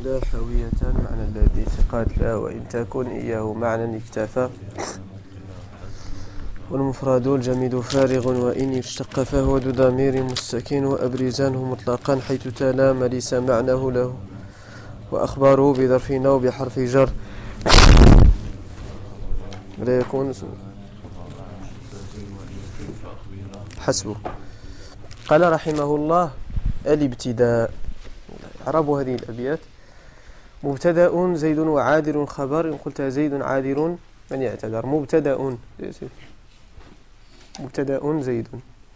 لا حاوية معنى الذي ثقات لا وإن تكن إياه معنى اكتفى والمفرد الجميد فارغ وإن اشتق فهو ذو ضمير مستكين وأبرزانه مطلقا حيث تلام ليس معناه له وأخباره بظرف أو بحرف جر لا يكون حسبه. قال رحمه الله الابتداء. إعراب هذه الأبيات: مبتدأ زيد وعادل خبر. إن قلت زيد عادل من يعتذر. مبتدأ زيد.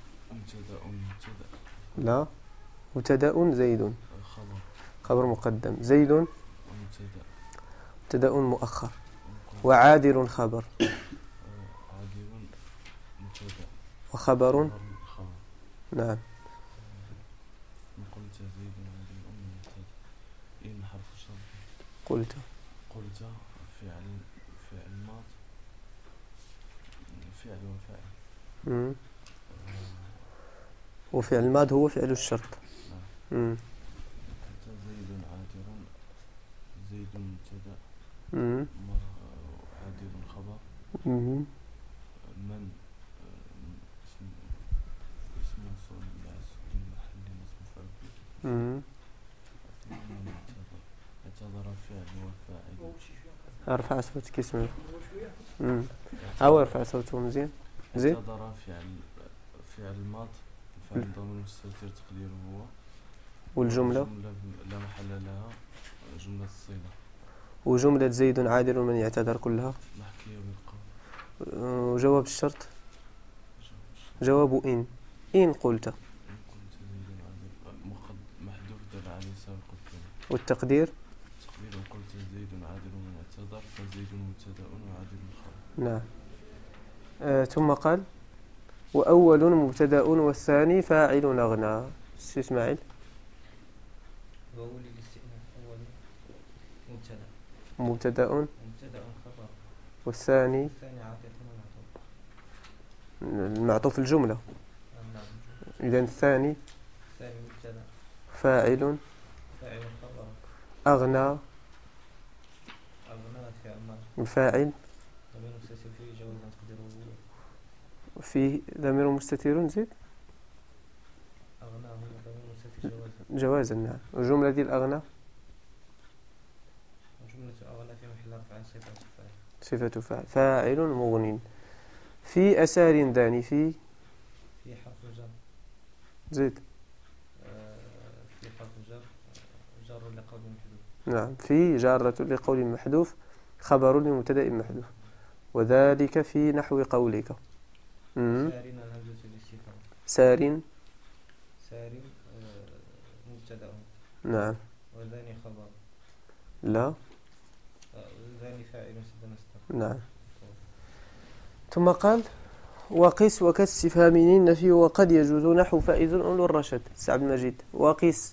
لا، مبتدأ زيد خبر مقدم. زيد مبتدأ مؤخر. وعادل خبر وخبر. نعم. قلت فعل ماض فعل وفاعل وفعل الماض هو فعل الشرط. زيد عادل زيد مبتدأ عادل خبر من اسم موصول في محل اسم فاعل اعتذر فعل وفاعل. ارفع صوتك اسمه او ارفع صوته مزيان. زين. اعتذر فعل ماض فعل ضمير مستتر تقديره هو. والجملة لا محل لها جملة الصلة. وجملة زيد عادل من يعتذر كلها محكية بالقول. وجواب الشرط جواب إن قلت محذوف دل عليه سابق الكلمة. والتقدير قلت زيد عادل من اعتذر فزيد مبتدأ وعادل خبر. نعم. ثم قال وأول مبتدأ والثاني فاعل أغنى. اسماعيل. مبتدأ خبر والثاني المعطوف الجملة. إذن الثاني فاعل خبر أغنى الفاعل فيه ضمير مستتر. زيد جوازا. نعم. الجملة دي الأغنى صفة فاعل فاعل مغن. في أسار داني في حرف جر. زيد في حرف جر جار لقول محذوف. نعم. في جارة لقول محذوف خبر لمبتدأ محذوف. وذلك في نحو قولك سار مبتدأ. نعم. وذاني خبر. لا. ذاني فاعل نعم. ثم قال وقس وكاستفهام النفي وقد يجوز نحو فائز أولو الرشد. سعد المجيد. وقس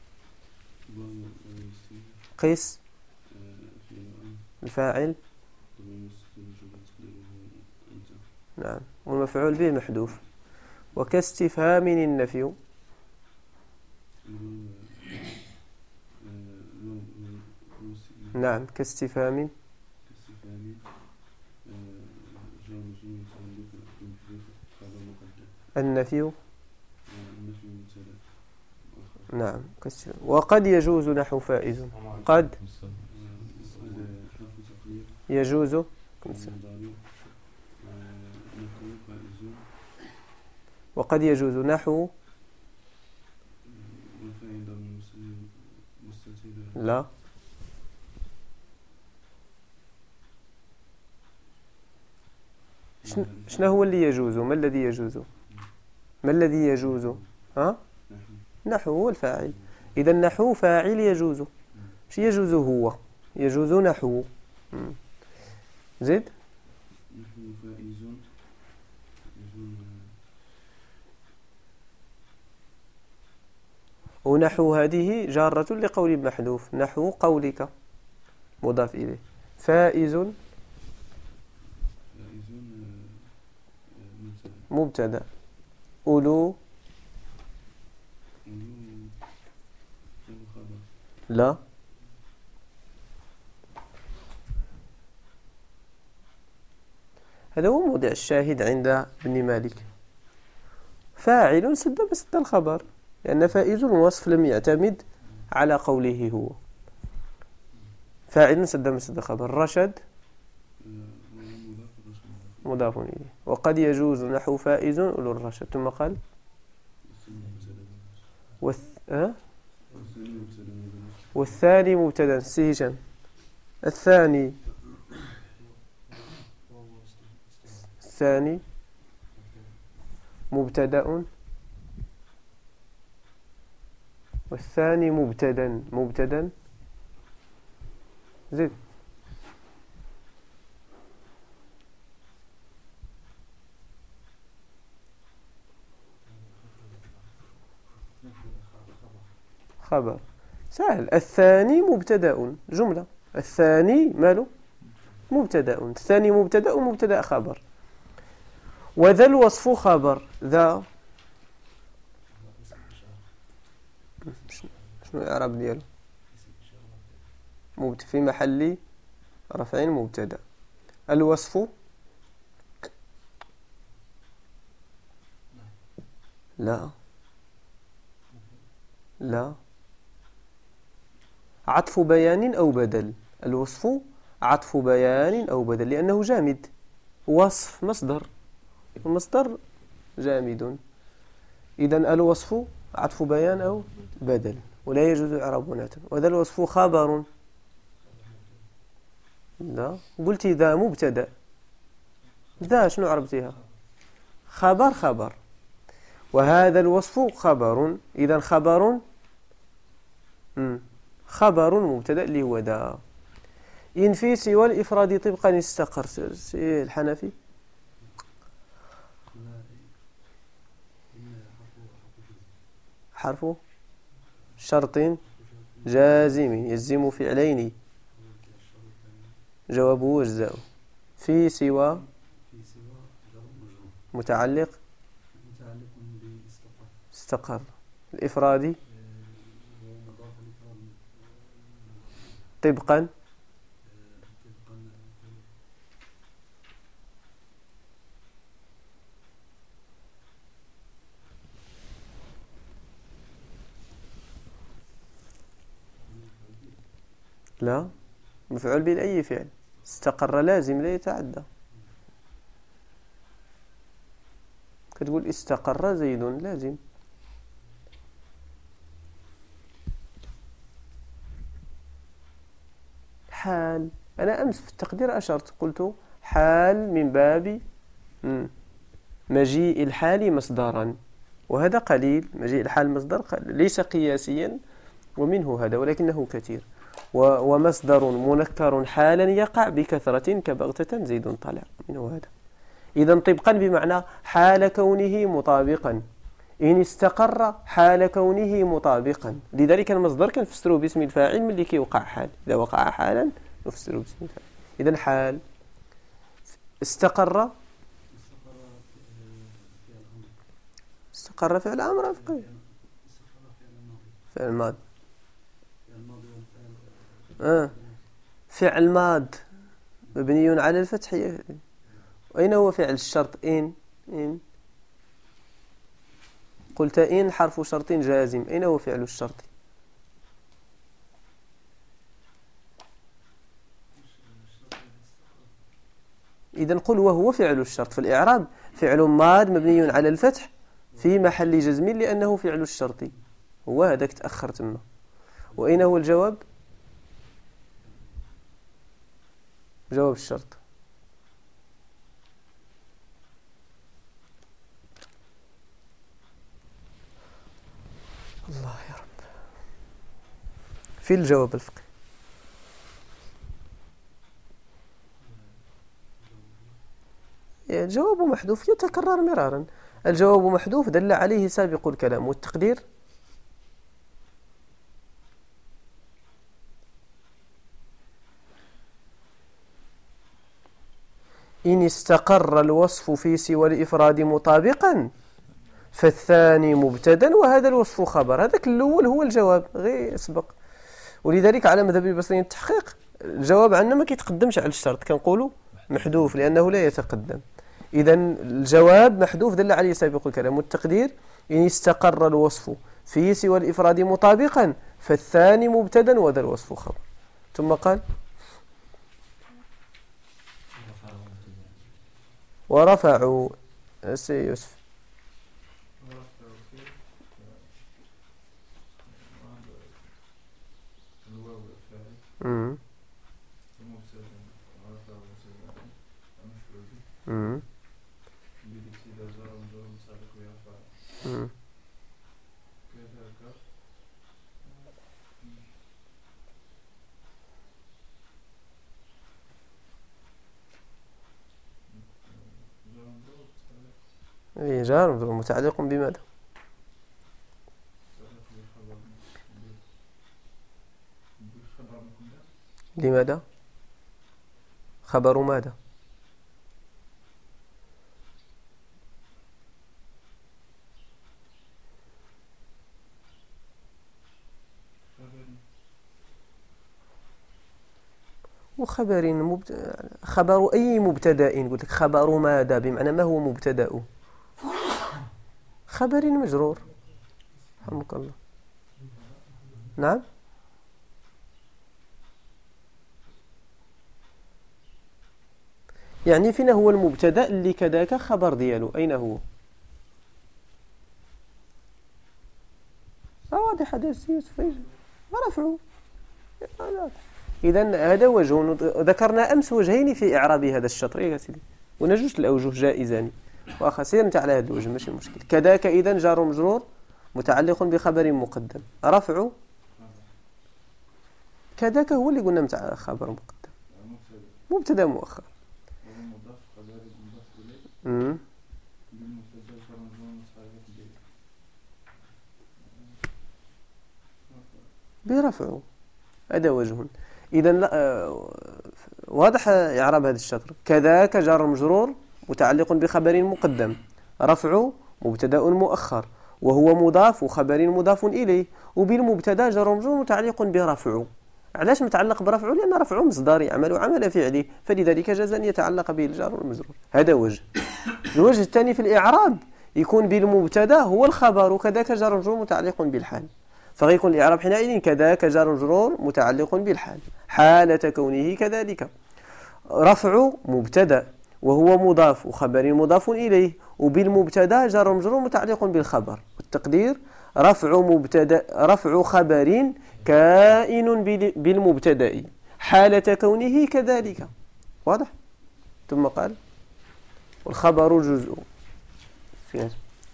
قس الفاعل نعم والمفعول به محذوف. وكاستفهام النفي نعم كاستفهام النفي نعم. وقد يجوز نحو فائز. قد يجوز وقد يجوز نحو لا. شنو هو اللي يجوز؟ ما الذي يجوز؟ ما الذي يجوز؟ نحو هو الفاعل. إذا نحو فاعل يجوز. شي يجوز هو يجوز نحو. زيد نحو فائز ونحو هذه جارة لقول محذوف. نحو قولك مضاف إليه. فائز مبتدأ. أولو لا هذا هو موضع الشاهد عند ابن مالك. فاعل سد مسد الخبر، لأن فائز الوصف لم يعتمد على قوله هو. فاعل سد مسد الخبر. رشد مضاف إليه. وقد يجوز نحو فائز أولو الرشد. ثم قال والثاني مبتدا. سيجا الثاني مبتدا، والثاني مبتدا زد خبر. سهل. الثاني مبتدا جملة. الثاني ماله مبتدا. الثاني مبتدا خبر. وذا الوصف خبر. ذا شنو الإعراب ديالو؟ في محل رفع مبتدا. الوصف لا عطف بيان أو بدل. الوصف عطف بيان أو بدل، لأنه جامد. وصف مصدر، المصدر جامد. إذن الوصف عطف بيان أو بدل، ولا يجوز إعراب نعتا. وذا الوصف خبر. لا قلت ذا مبتدا. ذا شنو عربتها؟ خبر. وهذا الوصف خبر. إذن خبر مبتدا اللي هو ذا. إن في سوى الإفراد طبقا استقر. الحنفي حرف شرط جازم يجزم فعلين جوابه أجزاء. في سوى متعلق استقر. الإفراد طبقا لا مفعول به لأي فعل. استقر لازم لا يتعدى. كتقول استقر زيد لازم. حال. أنا أمس في التقدير أشرت قلت حال من باب مجيء الحال مصدرا، وهذا قليل. مجيء الحال مصدر ليس قياسيا ومنه هذا، ولكنه كثير. ومصدر منكر حالا يقع بكثرة كبغتة زيد طالع، منه هذا. إذن طبقا بمعنى حال كونه مطابقا. إن استقر حال كونه مطابقا. لذلك المصدر كنفسره باسم الفاعل ملي كيوقع حال. إذا وقع حالا نفسره باسم الفاعل. إذن حال. استقر فعل أمر فقيه. فعل ماض. فعل ماض مبني على الفتح. أين هو فعل الشرط؟ إن قلت إن حرف شرط جازم. أين هو فعل الشرط؟ إذن قل وهو فعل الشرط. في الإعراب فعل ماض مبني على الفتح في محل جزم لأنه فعل الشرط. هو هذاك تأخر تما. وأين هو الجواب؟ جواب الشرط. الله يا رب. في الجواب الفقهي الجواب محذوف يتكرر مرارا. الجواب محذوف دل عليه سابق الكلام. والتقدير إن استقر الوصف في سوى الإفراد مطابقا فالثاني مبتدا وهذا الوصف خبر. هذاك الأول هو الجواب غير يسبق. ولذلك على مذهب البصريين التحقيق الجواب عندنا ما كيتقدمش على الشرط. كنقولوا محذوف لأنه لا يتقدم. إذا الجواب محذوف دل عليه سابق الكلام. والتقدير إن استقر الوصف في سوى الإفراد مطابقا فالثاني مبتدا وذا الوصف خبر. ثم قال ورفعوا سي يوسف جار متعلق بماذا؟ لماذا؟ خبر ماذا؟ وخبر خبر أي مبتدأ. قلت لك خبر ماذا بمعنى ما هو مبتدأ؟ خبر مجرور. رحمك الله. نعم. يعني فين هو المبتدأ اللي كذاك خبر دياله؟ أين هو؟ واضح هذا يوسف رفعوا. إذا هذا وجه. ذكرنا أمس وجهين في إعراب هذا الشطر يا سيدي، ونجوش الأوجه جائزان. وأخا سير أنت على هذا الوجه ماشي مشكل. كذاك إذا جار مجرور متعلق بخبر مقدم. رفع كذاك هو اللي قلنا متاع خبر مقدم مبتدا مؤخر. برفعه هذا وجه. إذا واضح إعراب هذا الشطر. كذاك جار مجرور متعلق بخبر مقدم. رفع مبتدا مؤخر وهو مضاف وخبر مضاف إليه. وبالمبتدا جار مجرور متعلق برفع. علاش متعلق برفعه؟ لأن رفعه مصدر يعمل عمل فعله، فلذلك جاز أن يتعلق به الجار والمجرور. هذا وجه. الوجه الثاني في الإعراب يكون بالمبتدا هو الخبر وكذاك جار مجرور متعلق بالحال، فغيكون الإعراب حينئذ كذاك جار مجرور متعلق بالحال حالة كونه كذلك. رفع مبتدا وهو مضاف وخبر مضاف إليه، وبالمبتدا جار مجرور متعلق بالخبر. والتقدير رفع خبر كائن بالمبتدا حالة كونه كذلك. واضح؟ ثم قال والخبر جزء فيه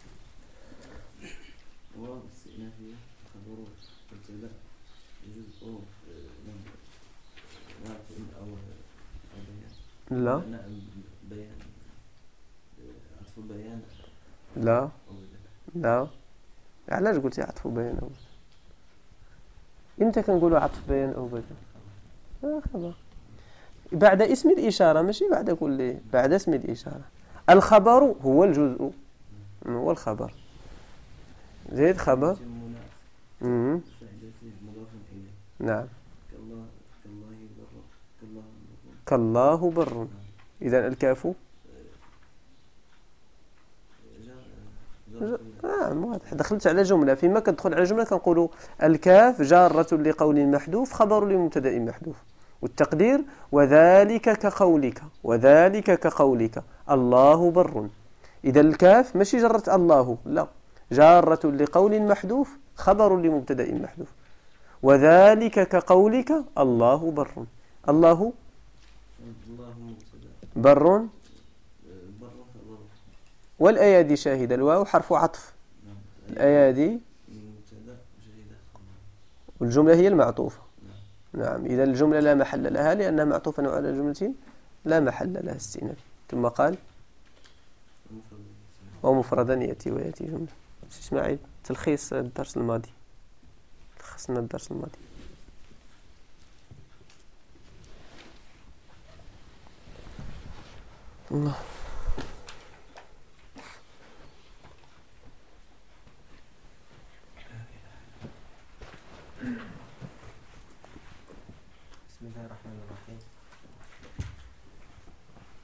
لا لا لا. علاش قلتي عطف بيان أو امتى كنقولوا عطف بيان أو بدل؟ خبر بعد اسم الإشارة ماشي بعد كل بعد اسم الإشارة. الخبر هو الجزء هو الخبر زيد خبر. نعم كالله بر. إذا الكاف واضح. دخلت على جملة. فيما كندخل على جملة كنقولوا الكاف جارة لقول محذوف خبر لمبتدأ محذوف. والتقدير وذلك كقولك الله بر. إذا الكاف ماشي جرة الله، لا، جارة لقول محذوف خبر لمبتدأ محذوف. وذلك كقولك الله بر. الله بر والأيادي شاهدة. الواو حرف عطف. الأيادي والجملة هي المعطوفة. نعم. إذا الجملة لا محل لها لأنها معطوفة على جملة لا محل لها استئناف. ثم قال ومفردا يأتي ويأتي جملة. اسماعيل تلخيص الدرس الماضي. لخصنا الدرس الماضي. الله. بسم الله الرحمن الرحيم.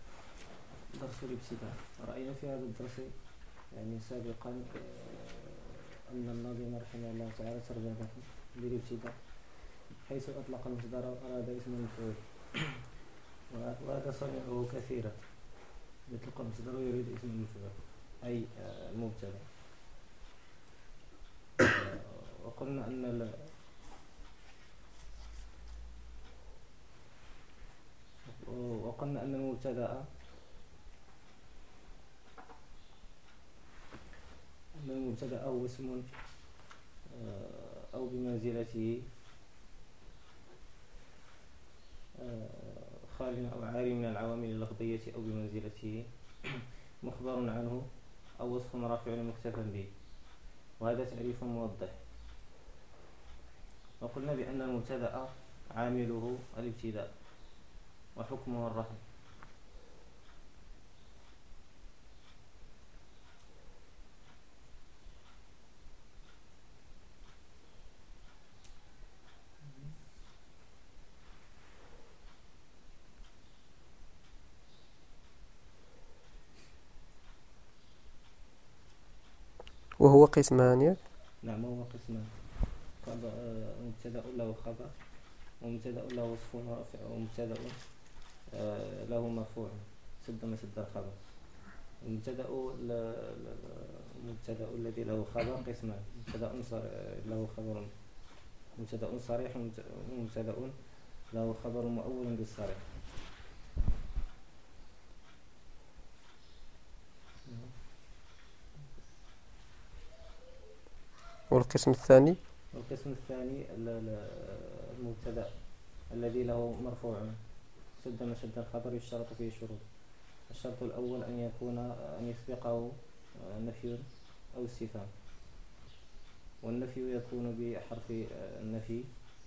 الابتداء. رأينا في هذا الدرس يعني سابقا أن الناظم رحمه الله تعالى ترجمة بالابتداء حيث أطلق المصدر وأراد اسم المفعول، وهذا صنعه كثيرا، يطلق المصدر ويريد اسم المفعول أي المبتدأ. وقلنا أن المبتدأ هو اسم أو بمنزلته خال أو عاري من العوامل اللفظية أو بمنزلته مخبر عنه أو وصف رافع مكتفى به، وهذا تعريف موضح. وقلنا بأن المبتدأ عامله الابتداء وحكمه الرفع. وهو قسمان. نعم، هو قسمان: مبتدأ له خبر، ومبتدأ له وصف رافع، ومبتدأ له مرفوع سد مسد الخبر. المبتدأ الذي له خبر قسمان: مبتدأ له خبر مبتدأ صريح، ومبتدأ له خبر مؤول بالصريح. والقسم الثاني المبتدأ الذي له مرفوع سد مسد الخبر يشترط فيه شروط. الشرط الأول أن يسبقه نفي أو استفهام، والنفي يكون بحرف النفي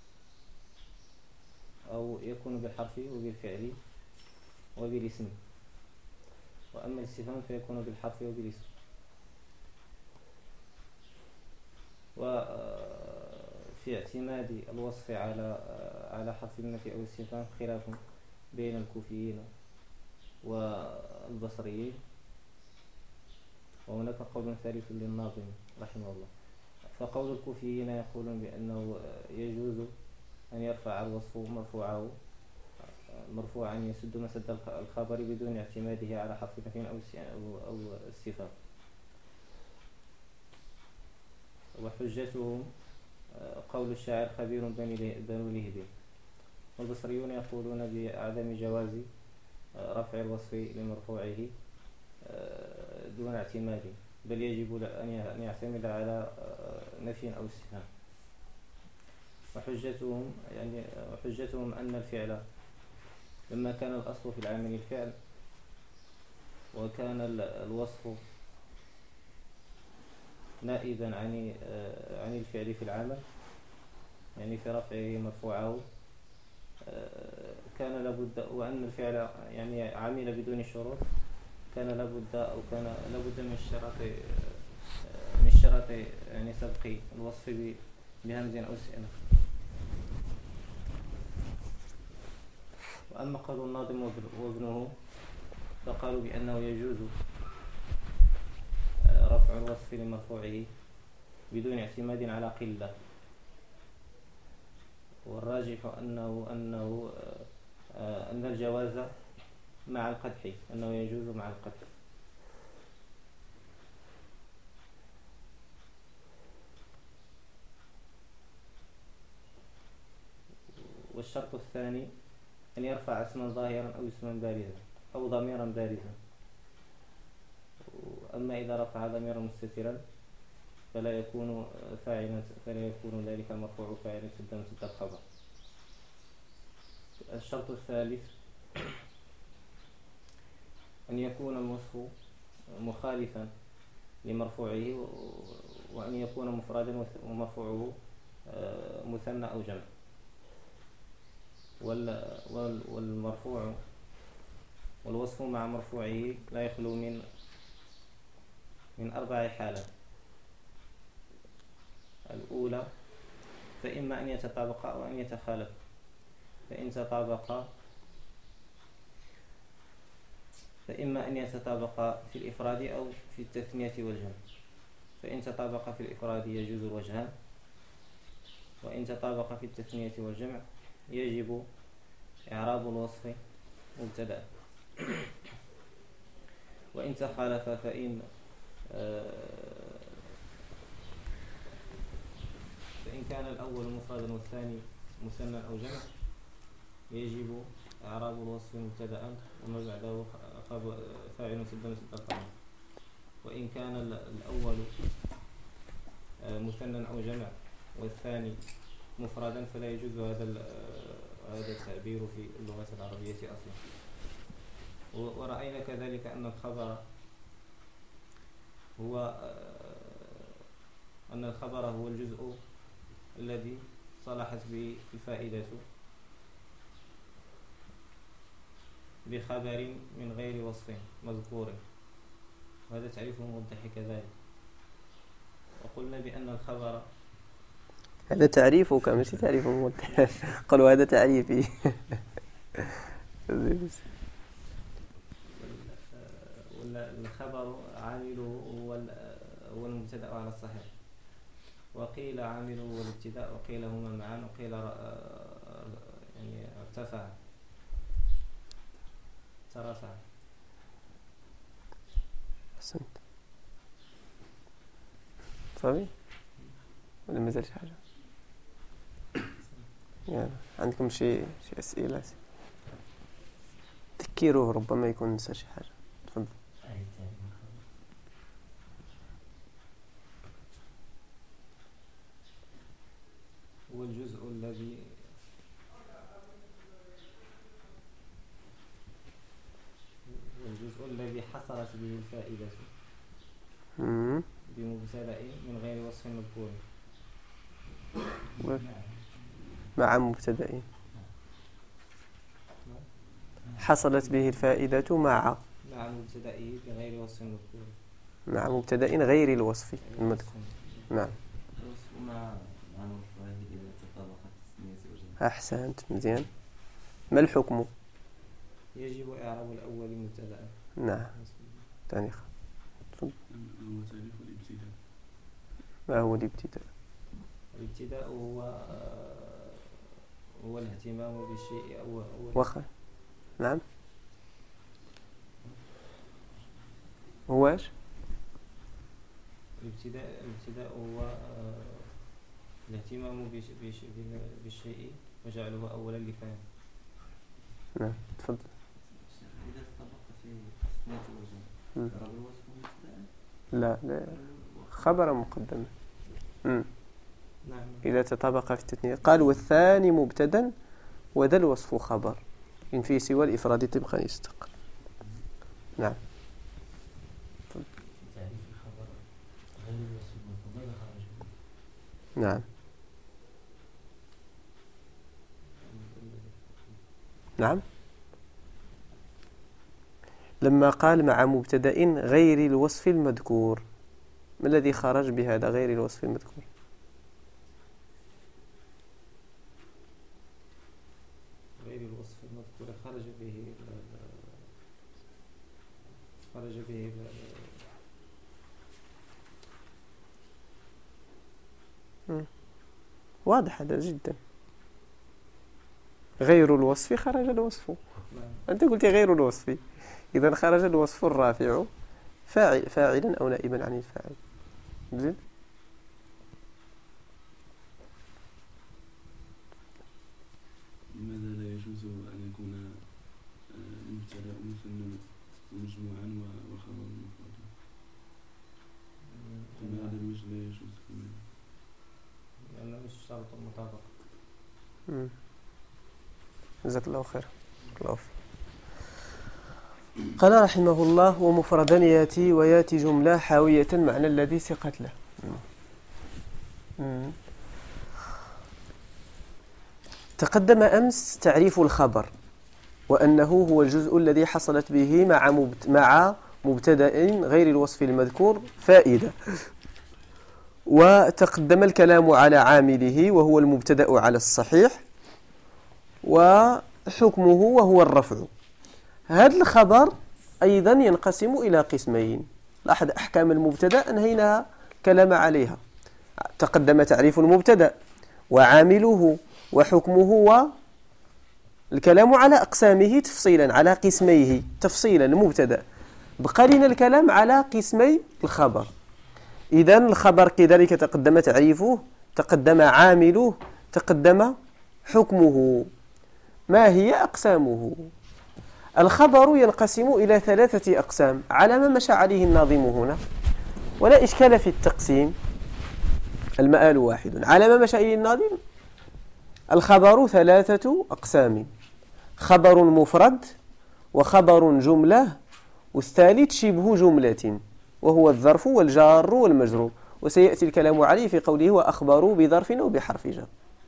أو يكون بالحرف وبالفعل وبالاسم، وأما الاستفهام فيكون بالحرف وبالاسم. وفي اعتماد الوصف على حرف النفي أو الاستفهام خلاف بين الكوفيين والبصريين، وهناك قول ثالث للناظم رحمه الله. فقول الكوفيين يقولون بأنه يجوز أن يرفع الوصف مرفوعا يسد مسد الخبر بدون اعتماده على حرف نفي أو استفهام. وحجتهم قول الشاعر: خبير بنو لهب. والبصريون يقولون بعدم جواز رفع الوصف لمرفوعه دون اعتماده، بل يجب أن يعتمد على نفي أو استفهام. وحجتهم أن الفعل لما كان الأصل في العمل الفعل، وكان الوصف نائبا عن الفعل في العمل، يعني في رفعه مرفوعه، كان لابد، وأن الفعل يعني عمل بدون شروط، كان لابد من الشرط يعني سبق الوصف بهمز أو استئناف. وأما قول الناظم وابنه فقالوا بأنه يجوز رفع الوصف لمرفوعه بدون اعتماد على قلة، والراجح أن الجواز مع القدح، أنه يجوز مع القدح. والشرط الثاني أن يرفع اسما ظاهرا أو اسما بارزا أو ضميرا بارزا. أما إذا رفع ضميرا مستترا فلا يكون ذلك المرفوع فاعلا سد مسد الخبر. الشرط الثالث أن يكون الوصف مخالفا لمرفوعه، وأن يكون مفردا ومرفوعه مثنى أو جمع. والمرفوع والوصف مع مرفوعه لا يخلو من 4 حالات. الأولى فإما أن يتطابقا أو أن يتخالفا. فإن تطابقا فإما أن يتطابق في الإفراد أو في التثنية والجمع. فإن تطابق في الإفراد يجوز الوجهان، وإن تطابق في التثنية والجمع يجب إعراب الوصف مبتدأ. وإن تخالف فإن كان الأول مفردا والثاني مثنى أو جمع يجب إعراب الوصف مبتدأ وما بعده فاعل سد القائم. وإن كان الأول مثنى أو جمع والثاني مفردا فلا يجوز هذا التعبير في اللغة العربية أصلا. ورأينا كذلك أن الخبر هو الجزء الذي صلحت به الفائدة بخبر من غير وصف مذكور، وهذا تعريف موضح كذلك. وقلنا بأن الخبر هذا تعريفك مش تعريف موضح. قالوا هذا تعريفي. الخبر عامله هو المبتدأ على الصحيح، وقيل عامله هو الابتداء، وقيل هما معا، وقيل يعني ارتفع ترفع. أحسنت. صافي ولا مازال شي حاجة؟ يلا عندكم شي أسئلة؟ تذكروه ربما يكون نسى شي حاجة. تفضل. هو الجزء الذي حصلت به الفائدة بمبتدأ من غير وصف مذكور مع مبتدأ حصلت به الفائدة مع مبتدأه بغير وصف مذكور، مع مبتدأ غير الوصف المذكور. نعم أحسنت مزيان. ما الحكم؟ يجب إعراب الأول مبتدأ. نعم ثاني هو تعريف الابتداء. ما هو الابتداء؟ الابتداء هو الاهتمام بالشيء وخر. نعم هو ايش؟ الابتداء هو الاهتمام بالشيء وجعله أولا لفهم. نعم تفضل. إذا تطبق في تثنية الوجه إعراب الوصف مبتدأ؟ لا خبر مقدم. نعم. إذا تطابق في التثنية قال والثاني مبتدا وذا الوصف خبر إن في سوى الإفراد طبقا يستقر. نعم تعريف الخبر غير الوصف المذكور ماذا خرج؟ نعم نعم لما قال مع مبتدأ غير الوصف المذكور، ما الذي خرج بهذا غير الوصف المذكور؟ غير الوصف المذكور خرج به واضح هذا جدا. غير الوصف خرج الوصف. أنت قلت غير الوصف، إذا خرج الوصف الرافع فاعلا أو نائبا عن الفاعل. زين. لماذا لا يجوز أن يكون مبتدأ مثنى مجموعا وخبر مفردا؟ من هذا الوجه لا يجوز لأنه مش شرط المطابقة. جزاك الله خير. قال رحمه الله ومفردا ياتي وياتي جملة حاوية معنى الذي سقت له. تقدم أمس تعريف الخبر وأنه هو الجزء الذي حصلت به مع مبتدأ غير الوصف المذكور فائدة، وتقدم الكلام على عامله وهو المبتدأ على الصحيح وحكمه وهو الرفع. هذا الخبر أيضا ينقسم إلى قسمين. لاحظ أحكام المبتدأ أنهينا كلام عليها، تقدم تعريف المبتدأ وعامله وحكمه والكلام على أقسامه تفصيلا، على قسميه تفصيلا المبتدأ. بقى لنا الكلام على قسمي الخبر. إذن الخبر كذلك تقدم تعريفه، تقدم عامله، تقدم حكمه. ما هي أقسامه؟ الخبر ينقسم إلى 3 أقسام على ما مشى عليه الناظم هنا، ولا إشكال في التقسيم، المآل واحد على ما مشى إليه الناظم. الخبر 3 أقسام: خبر مفرد، وخبر جملة، والثالث شبه جملة وهو الظرف والجار والمجرور، وسيأتي الكلام عليه في قوله وأخبروا بظرف أو بحرف جر.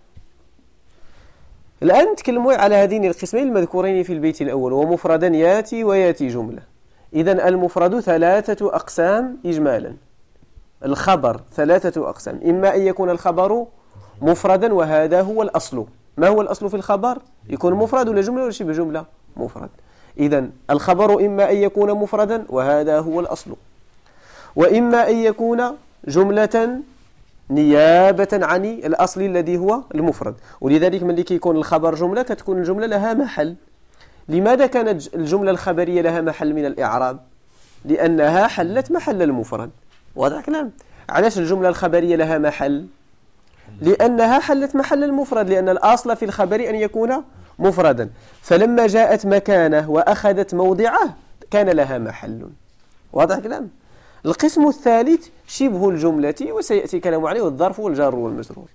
الآن نتكلم على هذين القسمين المذكورين في البيت الأول، ومفردا ياتي وياتي جملة. إذن المفرد 3 أقسام إجمالا. الخبر 3 أقسام: إما أن يكون الخبر مفردا وهذا هو الأصل. ما هو الأصل في الخبر؟ يكون مفرد ولا جملة ولا شبه جملة؟ مفرد. إذن الخبر إما أن يكون مفردا وهذا هو الأصل، وإما أن يكون جملة نيابة عن الأصل الذي هو المفرد. ولذلك من اللي يكون الخبر جملة كتكون الجملة لها محل. لماذا كانت الجملة الخبرية لها محل من الإعراب؟ لأنها حلت محل المفرد. واضح كلام؟ علاش الجملة الخبرية لها محل؟ لأنها حلت محل المفرد، لأن الأصل في الخبر أن يكون مفردا، فلما جاءت مكانه وأخذت موضعه كان لها محل. واضح كلام؟ القسم الثالث شبه الجملة، وسيأتي كلام عليه الظرف والجار والمجرور.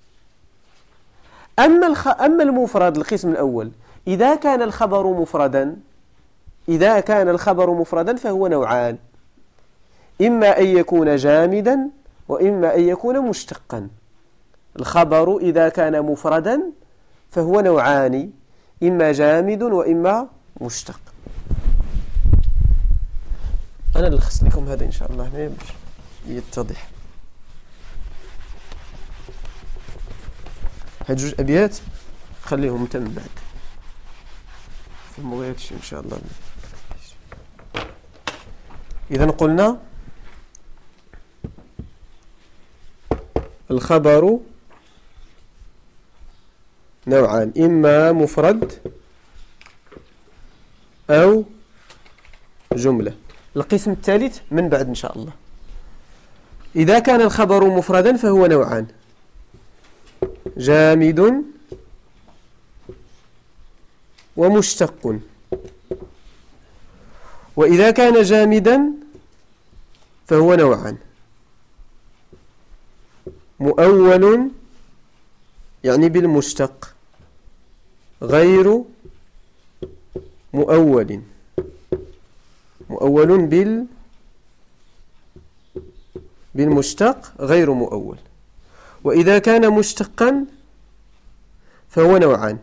أما المفرد القسم الأول، إذا كان الخبر مفردا فهو نوعان: إما أن يكون جامدا وإما أن يكون مشتقا. الخبر إذا كان مفردا فهو نوعان: إما جامد وإما مشتق. أنا نلخص لكم هذا إن شاء الله باش يتضح. هاد 2 أبيات خليهم تم بعد في الموضوعات إن شاء الله. إذا قلنا الخبر نوعان: إما مفرد أو جملة. القسم الثالث من بعد إن شاء الله. إذا كان الخبر مفردا فهو نوعان: جامد ومشتق. وإذا كان جامدا فهو نوعان: مؤول يعني بالمشتق، غير مؤول بالمشتق غير مؤول. وإذا كان مشتقا فهو نوعان: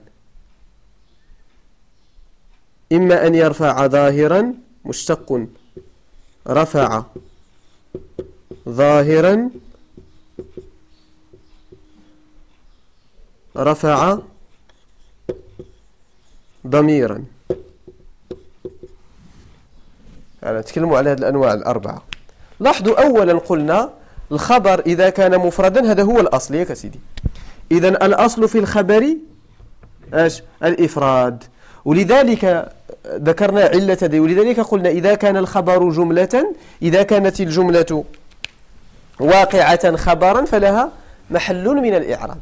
إما أن يرفع ظاهرا، مشتق رفع ظاهرا، رفع ضميرا. يعني نتكلموا على هذه الأنواع 4. لاحظوا أولا قلنا الخبر إذا كان مفردا هذا هو الأصل يا سيدي. إذن الأصل في الخبر الإفراد، ولذلك ذكرنا علة ذي، ولذلك قلنا إذا كان الخبر جملة، إذا كانت الجملة واقعة خبرا فلها محل من الإعراب.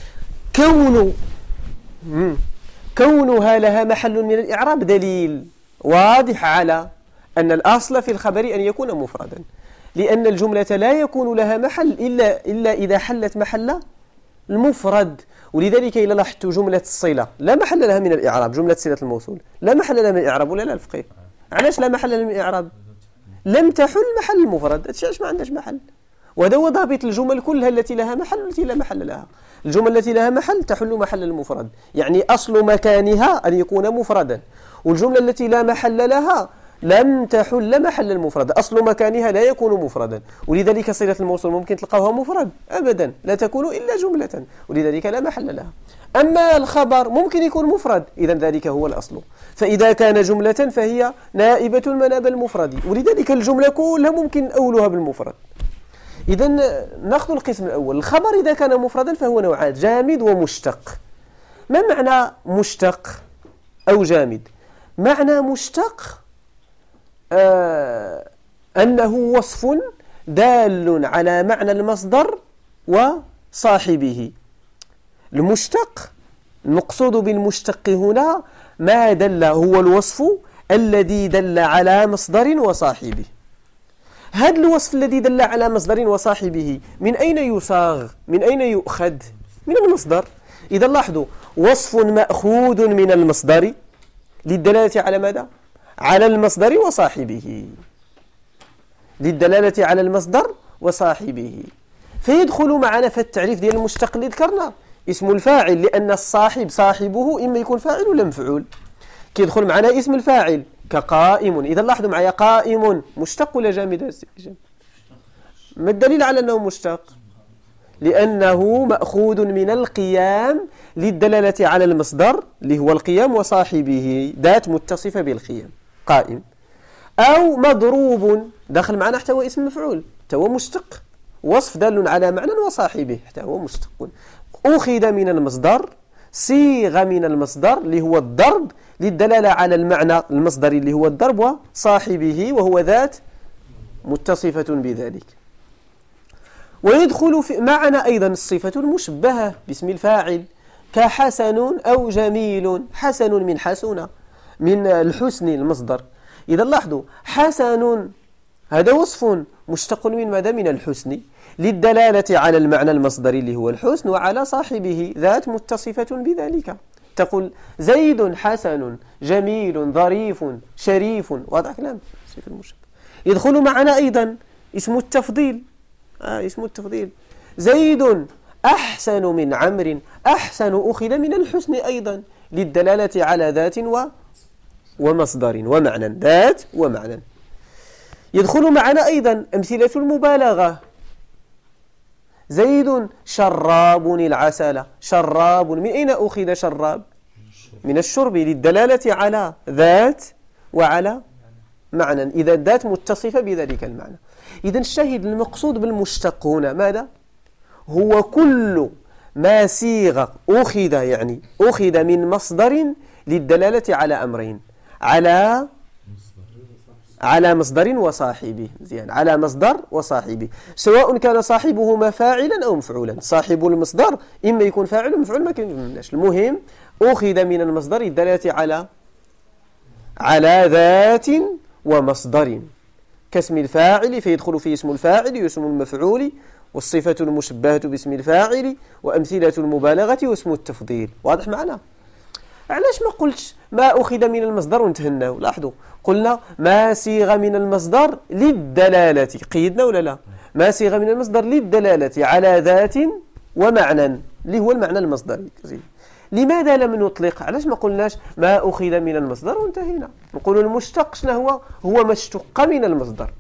كونها لها محل من الإعراب دليل واضح على أن الأصل في الخبر أن يكون مفردا، لأن الجملة لا يكون لها محل إلا إذا حلت محل المفرد. ولذلك إذا لاحظت جملة الصلة لا محل لها من الإعراب، جملة صلة الموصول لا محل لها من الإعراب، ولا لا الفقيه؟ علاش لا محل لها من الإعراب؟ لم تحل محل المفرد، علاش ما عندهاش محل. وهذا هو ضابط الجمل كلها التي لها محل والتي لا محل لها. الجمل التي لها محل تحل محل المفرد، يعني أصل مكانها أن يكون مفردا، والجملة التي لا محل لها لم تحل محل المفرد، أصل مكانها لا يكون مفردا، ولذلك صلة الموصول ممكن تلقاها مفرد أبدا، لا تكون إلا جملة، ولذلك لا محل لها. أما الخبر ممكن يكون مفرد، إذن ذلك هو الأصل، فإذا كان جملة فهي نائبة مناب المفرد، ولذلك الجملة كلها ممكن أولها بالمفرد. إذن نأخذ القسم الأول. الخبر إذا كان مفردا فهو نوعان: جامد ومشتق. ما معنى مشتق أو جامد؟ معنى مشتق أنه وصف دال على معنى المصدر وصاحبه. المشتق، المقصود بالمشتق هنا ما دل، هو الوصف الذي دل على مصدر وصاحبه. هذا الوصف الذي دل على مصدر وصاحبه من أين يصاغ؟ من أين يؤخذ؟ من المصدر. إذا لاحظوا، وصف مأخوذ من المصدر للدلالة على ماذا؟ على المصدر وصاحبه، للدلالة على المصدر وصاحبه. فيدخل معنا في التعريف ديال المشتق اللي ذكرنا اسم الفاعل، لأن الصاحب صاحبه إما يكون فاعل ولا مفعول. كيدخل معنا اسم الفاعل كقائم. إذا لاحظوا معايا، قائم مشتق ولا جامد؟ ما الدليل على أنه مشتق؟ لأنه مأخوذ من القيام للدلالة على المصدر اللي هو القيام وصاحبه، ذات متصفة بالقيام، قائم. أو مضروب، داخل معنا حتى هو اسم مفعول، حتى هو مشتق، وصف دال على معنى وصاحبه، حتى هو مشتق. أخذ من المصدر، صيغ من المصدر اللي هو الضرب للدلالة على المعنى المصدري اللي هو الضرب وصاحبه وهو ذات متصفة بذلك. ويدخل في معنا أيضا الصفة المشبهة باسم الفاعل كحسن أو جميل. حسن من حسن، من الحسن المصدر. إذا لاحظوا، حسن هذا وصف مشتق من ماذا؟ من الحسن، للدلالة على المعنى المصدري اللي هو الحسن وعلى صاحبه ذات متصفة بذلك. تقول زيد حسن جميل ظريف شريف، واضح كلام؟ صفة المشبه. يدخل معنا أيضا اسم التفضيل. اسم التفضيل، زيد أحسن من عمرو. أحسن أخذ من الحسن أيضا للدلالة على ذات ومصدر ومعنى، ذات ومعنى. يدخل معنا أيضا أمثلة المبالغة. زيد شراب العسل. شراب من أين أخذ شراب؟ من الشرب، للدلالة على ذات وعلى معنى، إذا ذات متصفة بذلك المعنى. إذا الشاهد المقصود بالمشتق هنا ماذا؟ هو كل ما صيغ أخذ، يعني أخذ من مصدر للدلالة على أمرين: على مصدر وصاحبه. زين، على مصدر وصاحبه، سواء كان صاحبهما فاعلا أو مفعولا. صاحب المصدر إما يكون فاعل ومفعول، ما كاينش، المهم أخذ من المصدر الدلالة على ذات ومصدر، كاسم الفاعل فيدخل فيه اسم الفاعل واسم المفعول والصفة المشبهة باسم الفاعل وأمثلة المبالغة واسم التفضيل. واضح معنا؟ علاش ما قلتش ما أخذ من المصدر وانتهينا؟ لاحظوا، قلنا ما صيغ من المصدر للدلالة، قيدنا ولا لا؟ ما صيغ من المصدر للدلالة على ذات ومعنى اللي هو المعنى المصدري. لماذا لم نطلق؟ علاش ما قلناش ما أخذ من المصدر وانتهينا؟ نقول المشتق شنو هو ما اشتق من المصدر.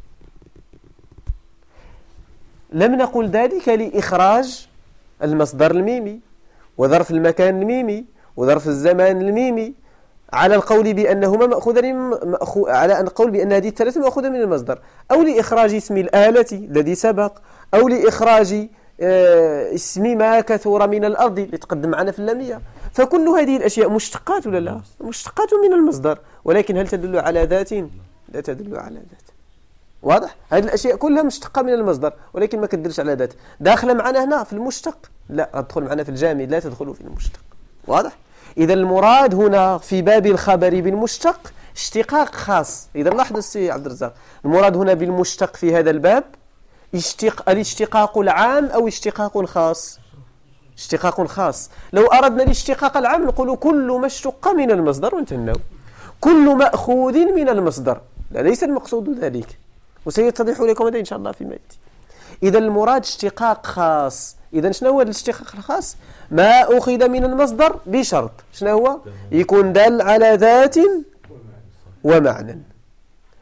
لم نقل ذلك لإخراج المصدر الميمي وظرف المكان الميمي وظرف الزمان الميمي على القول بأنهما على أن القول بأن هذه الثلاثة مأخوذة من المصدر، أو لإخراج اسم الآلة الذي سبق، أو لإخراج اسم ما كثر من الأرض اللي تقدم معنا في اللامية. فكل هذه الأشياء مشتقات ولا لا؟ مشتقات من المصدر، ولكن هل تدل على ذات؟ لا تدل على ذات. واضح؟ هذه الأشياء كلها مشتقة من المصدر ولكن ما كتدلش على ذات. داخلة معنا هنا في المشتق؟ لا، تدخل معنا في الجامد، لا تدخل في المشتق. واضح؟ إذا المراد هنا في باب الخبر بالمشتق اشتقاق خاص. إذا لاحظ السي عبد الرزاق، المراد هنا بالمشتق في هذا الباب الاشتقاق العام أو اشتقاق خاص؟ اشتقاق خاص. لو أردنا الاشتقاق العام نقول كل ما اشتق من المصدر وانتهينا، كل مأخوذ من المصدر. لا، ليس المقصود ذلك، وسيتضح لكم هذا إن شاء الله فيما يأتي. إذا المراد اشتقاق خاص. إذا شنو هو الاشتقاق الخاص؟ ما أخذ من المصدر بشرط شنو هو؟ يكون دال على ذات ومعنى.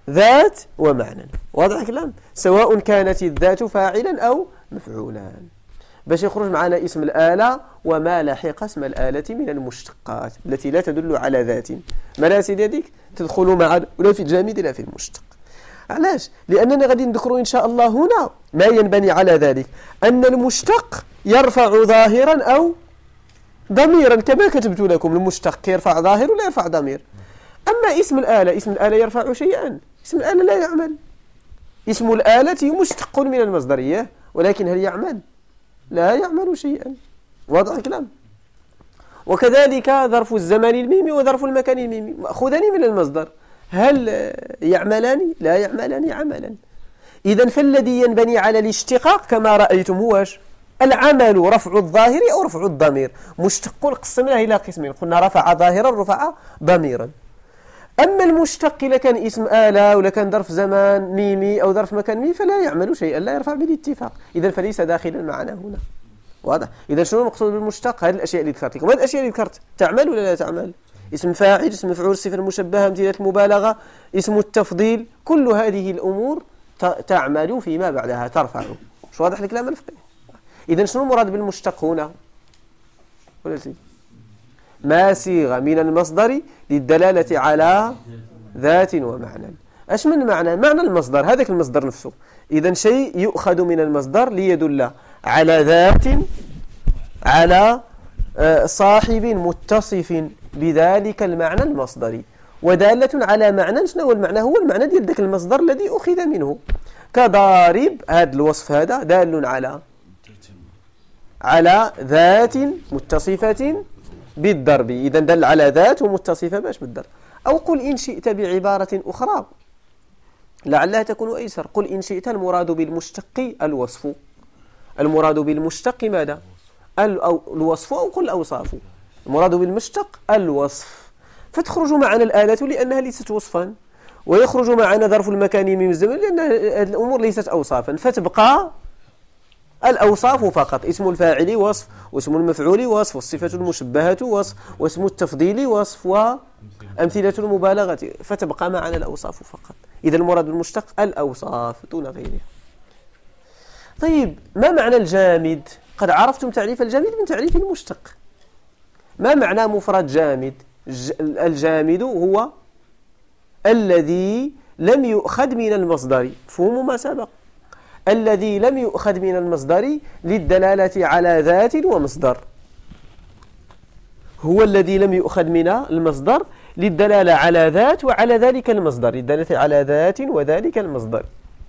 ذات ومعنى. واضح الكلام؟ سواء كانت الذات فاعلا أو مفعولا. باش يخرج معنا اسم الآلة وما لحق اسم الآلة من المشتقات التي لا تدل على ذات. مراسل يديك تدخل مع ولا في الجامد لا في المشتق. علاش؟ لأننا غادي نذكروا إن شاء الله هنا ما ينبني على ذلك أن المشتق يرفع ظاهرا أو ضميرا كما كتبت لكم. المشتق يرفع ظاهر ولا يرفع ضمير. أما اسم الآلة يرفع شيئا، اسم الآلة لا يعمل. اسم الآلة مشتق من المصدرية ولكن هل يعمل؟ لا يعمل شيئا. واضح الكلام؟ وكذلك ظرف الزمان الميمي وظرف المكان الميمي مأخوذان من المصدر، هل يعملان؟ لا يعملان عملا. إذن فالذي ينبني على الاشتقاق كما رأيتم هو العمل، رفع الظاهر أو رفع الضمير. مشتق قسمناه إلى قسمين، قلنا رفع ظاهرا رفع ضميرا. أما المشتق إذا كان اسم آلة ولا كان ظرف زمان ميمي أو ظرف مكان ميمي فلا يعمل شيئا، لا يرفع بالاتفاق. إذن فليس داخلا معنا هنا. واضح؟ إذا شنو المقصود بالمشتق؟ هذه الأشياء اللي ذكرت لكم. هذه الأشياء اللي ذكرت تعمل ولا لا تعمل؟ اسم فاعل، اسم مفعول، الصفة المشبهة، أمثلة المبالغة، اسم التفضيل، كل هذه الأمور تعمل فيما بعدها، ترفع. مش واضح الكلام الفقهي؟ إذن شنو المراد بالمشتق هنا؟ ما صيغ من المصدر للدلالة على ذات ومعنى. ايش من معنى؟ معنى المصدر، هذاك المصدر نفسه. إذن شيء يؤخذ من المصدر ليدل على ذات، على صاحب متصف بذلك المعنى المصدري، ودالة على معنى. شنو هو المعنى؟ هو المعنى ديال ذاك المصدر الذي أخذ منه. كضارب، هذا الوصف هذا دال على ذات متصفة بالضرب. إذن دل على ذات ومتصفة باش بالضرب. أو قل إن شئت بعبارة أخرى لعلها تكون أيسر، قل إن شئت المراد بالمشتق الوصف. المراد بالمشتق ماذا؟ الوصف أو قل الأوصاف. المراد بالمشتق الوصف، فتخرج معنا الآلة لأنها ليست وصفا، ويخرج معنا ظرف المكان من الزمن لأن الأمور ليست أوصافا، فتبقى الأوصاف فقط. اسم الفاعل وصف، واسم المفعول وصف، والصفة المشبهة وصف، واسم التفضيل وصف، وأمثلة المبالغة، فتبقى معنا الأوصاف فقط. إذا المراد بالمشتق الأوصاف دون غيرها. طيب، ما معنى الجامد؟ قد عرفتم تعريف الجامد من تعريف المشتق. ما معنى مفرد جامد؟ الجامد هو الذي لم يؤخذ من المصدر. فهموا ما سبق؟ الذي لم يؤخذ من المصدر للدلالة على ذات ومصدر. هو الذي لم يؤخذ من المصدر للدلالة على ذات وعلى ذلك المصدر، للدلالة على ذات وذلك المصدر.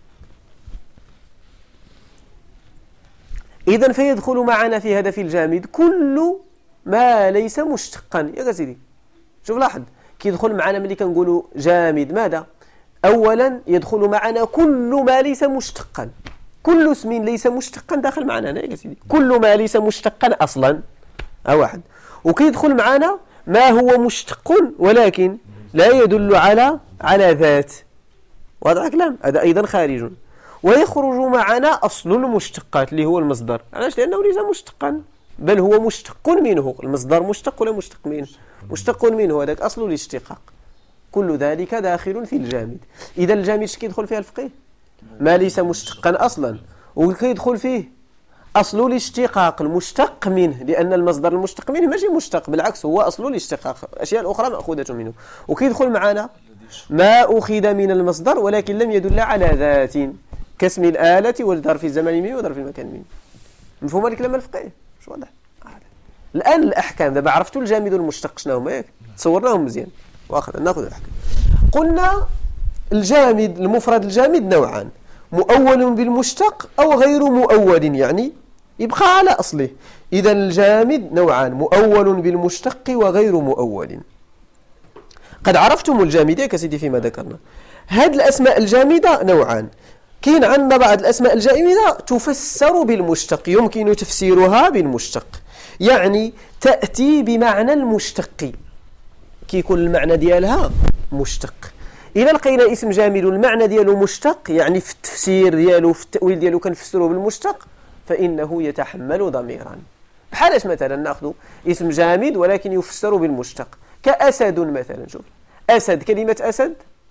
إذن فيدخل معنا في هدف الجامد كل ما ليس مشتقا. يا سيدي شوف لاحظ كيدخل معنا ملي كنقولوا جامد ماذا؟ أولا يدخل معنا كل ما ليس مشتقا. كل اسم ليس مشتقا داخل معنا يا سيدي، كل ما ليس مشتقا أصلا واحد. وكيدخل معنا ما هو مشتق ولكن لا يدل على ذات. واضح الكلام؟ هذا أيضا خارج. ويخرج معنا أصل المشتقات اللي هو المصدر. علاش؟ لأنه ليس مشتقا بل هو مشتق منه. المصدر مشتق ولا مشتق منه؟ مشتق منه، هذاك أصل الاشتقاق. كل ذلك داخل في الجامد. إذا الجامد كيدخل فيها الفقيه ما ليس مشتقا أصلا، وكيدخل فيه أصل الاشتقاق المشتق منه، لأن المصدر المشتق منه ماشي مشتق، بالعكس هو أصل الاشتقاق، الأشياء الأخرى مأخوذة منه. وكيدخل معنا ما أخذ من المصدر ولكن لم يدل على ذات، كاسم الآلة والظرف الزمني وظرف المكان. مفهوم الكلام الفقهي؟ مش واضح؟ الآن الأحكام دابا عرفتوا الجامد والمشتق شنو هما، تصورناهم مزيان. ناخذ الأحكام. قلنا الجامد المفرد الجامد نوعان، مؤول بالمشتق أو غير مؤول، يعني يبقى على أصله. إذا الجامد نوعان، مؤول بالمشتق وغير مؤول. قد عرفتم الجامد يا سيدي فيما ذكرنا. هذه الأسماء الجامدة نوعان. كاين عندنا بعض الأسماء الجامدة تفسر بالمشتق، يمكن تفسيرها بالمشتق، يعني تأتي بمعنى المشتق، كيكون المعنى ديالها مشتق. إذا لقينا اسم جامد المعنى ديالو مشتق، يعني في التفسير ديالو في التأويل ديالو كنفسروه بالمشتق، فإنه يتحمل ضميرا. بحال مثلا ناخذ اسم جامد ولكن يفسر بالمشتق، كأسد مثلا. شوف أسد، كلمة أسد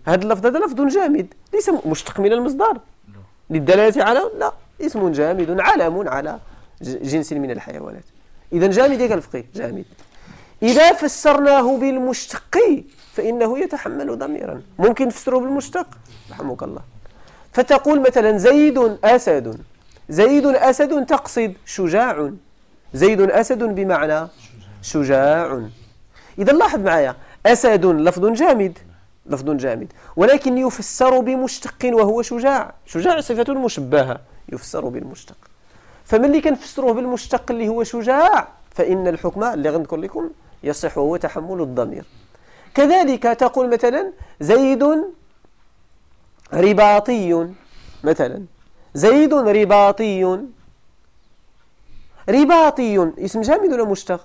هذا اللفظ هذا لفظ جامد ليس مشتق من المصدر للدلالة على لا، اسم جامد علم على جنس من الحيوانات. إذا جامد يا الفقيه جامد. إذا فسرناه بالمشتق فإنه يتحمل ضميرا. ممكن تفسره بالمشتق رحمك الله، فتقول مثلا زيد أسد. زيد أسد تقصد شجاع، زيد أسد بمعنى شجاع. إذا لاحظ معايا أسد لفظ جامد، لفظ جامد، ولكن يفسر بمشتق وهو شجاع. شجاع صفة مشبهة يفسر بالمشتق. فمن اللي كنفسروه بالمشتق اللي هو شجاع فإن الحكم اللي غنذكر لكم يصح وهو تحمل الضمير. كذلك تقول مثلا زيد رباطي، مثلا زيد رباطي. رباطي اسم جامد ولا مشتق؟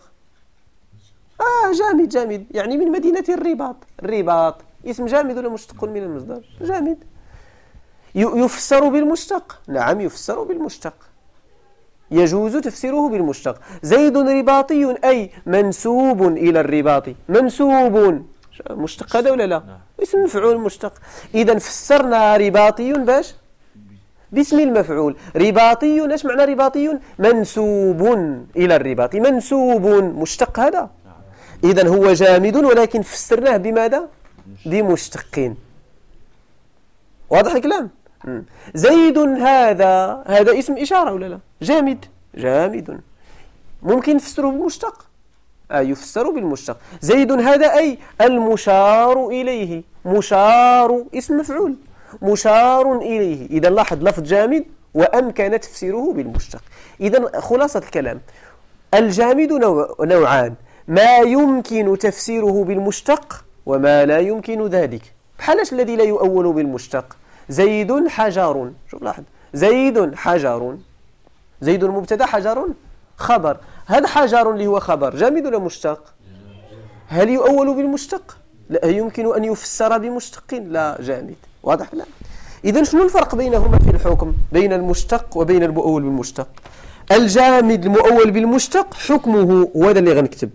جامد جامد، يعني من مدينة الرباط. الرباط اسم جامد ولا مشتق من المصدر؟ جامد. يفسر بالمشتق؟ نعم يفسر بالمشتق، يجوز تفسيره بالمشتق. زيد رباطي أي منسوب إلى الرباط. منسوب مشتق هذا ولا لا؟ اسم مفعول مشتق. إذا فسرنا رباطي باش باسم المفعول. رباطي ايش معنى رباطي؟ منسوب إلى الرباط، منسوب مشتق هذا. إذا هو جامد ولكن فسرناه بماذا؟ بمشتق. واضح الكلام؟ زيد هذا اسم إشارة ولا لا؟ جامد جامد، ممكن نفسره بالمشتق. يفسر بالمشتق. زيد هذا أي المشار إليه. مشار اسم مفعول مشار إليه. إذا لاحظ لفظ جامد وأمكن تفسيره بالمشتق. إذا خلاصة الكلام الجامد نوعان، ما يمكن تفسيره بالمشتق وما لا يمكن ذلك. بحالش الذي لا يؤول بالمشتق. زيد حجر، شوف لاحظ زيد حجر، زيد مبتدا حجر خبر. هذا حجر اللي هو خبر جامد ولا مشتق؟ هل يؤول بالمشتق؟ لا، يمكن أن يفسر بمشتق لا جامد. واضح لا؟ إذن شنو الفرق بينهما في الحكم بين المشتق وبين المؤول بالمشتق؟ الجامد المؤول بالمشتق حكمه وهذا اللي غنكتب،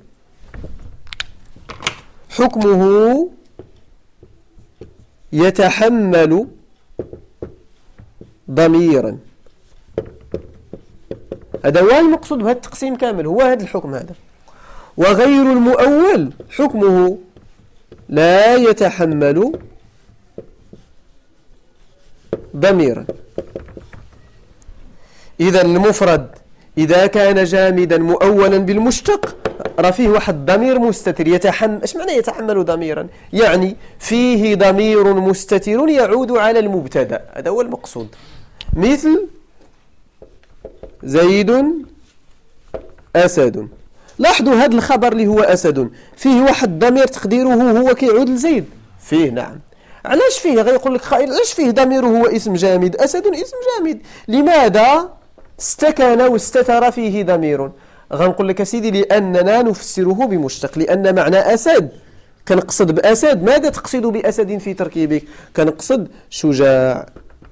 حكمه يتحمل ضميرا. هذا هو المقصود بهذا التقسيم كامل، هو هذا الحكم هذا. وغير المؤول حكمه لا يتحمل ضميرا. إذا المفرد إذا كان جامدا مؤولا بالمشتق راه فيه واحد ضمير مستتر يتحمل. ايش معنى يتحمل ضميرا؟ يعني فيه ضمير مستتر يعود على المبتدا، هذا هو المقصود. مثل زيد أسد. لاحظوا هذا الخبر اللي هو أسد فيه واحد ضمير تقديره هو كيعود لزيد فيه. نعم، علاش فيه؟ غيقول لك قائل علاش فيه ضميره هو اسم جامد؟ أسد اسم جامد، لماذا استكن واستتر فيه ضمير؟ غنقول لك سيدي لأننا نفسره بمشتق، لأن معنى أسد كنقصد بأسد. ماذا تقصد بأسد في تركيبك؟ كنقصد شجاع،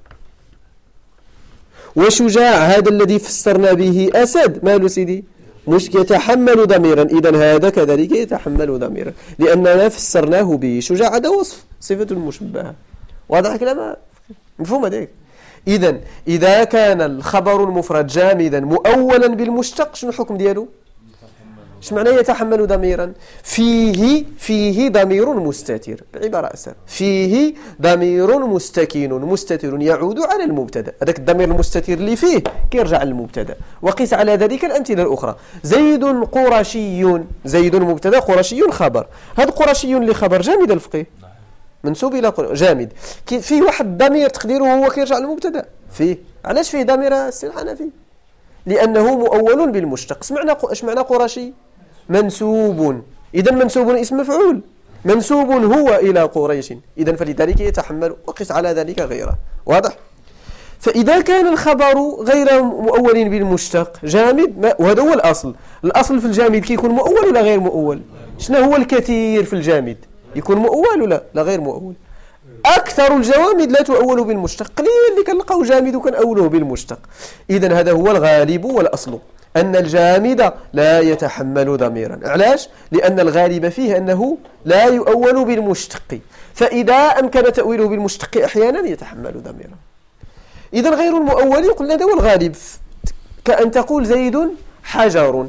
وشجاع هذا الذي فسرنا به أسد ماله سيدي؟ مش يتحمل ضميرا. إذا هذا كذلك يتحمل ضميرا لأننا فسرناه به. شجاع هذا وصف صفة مشبهة. واضح كلام؟ مفهوم هذاك؟ إذا كان الخبر المفرد جامدا مؤولا بالمشتق شنو الحكم ديالو؟ ايش معنى يتحمل ضميرا؟ فيه ضمير مستتر، بعبارة أسهل فيه ضمير مستتر يعود على المبتدا. هذاك الضمير المستتر اللي فيه كيرجع للمبتدا. وقيس على ذلك الأمثلة الأخرى. زيد قرشي، زيد مبتدا قرشي خبر. هذا قرشي اللي خبر جامد الفقيه منسوب إلى جامد، فيه واحد ضمير تقديره هو كيرجع للمبتدا فيه. علاش فيه ضمير السلحانة فيه؟ لأنه مؤول بالمشتق. ايش معنى قرشي؟ منسوب. إذا منسوب اسم مفعول، منسوب هو إلى قريش، إذا فلذلك يتحمل. وقس على ذلك غيره. واضح؟ فإذا كان الخبر غير مؤول بالمشتق جامد، وهذا هو الأصل. الأصل في الجامد كيكون مؤول ولا غير مؤول؟ شنو هو الكثير في الجامد؟ يكون مؤول ولا لا غير مؤول؟ أكثر الجوامد لا تؤول بالمشتق، قليل اللي كنلقاو جامد وكنأولوه بالمشتق. إذا هذا هو الغالب والأصل. أن الجامد لا يتحمل ضميرا. علاش؟ لأن الغالب فيه أنه لا يؤول بالمشتق، فإذا أمكن تأويله بالمشتق أحيانا يتحمل ضميرا. إذا غير المؤول قلنا هذا هو الغالب، كأن تقول زيد حجر.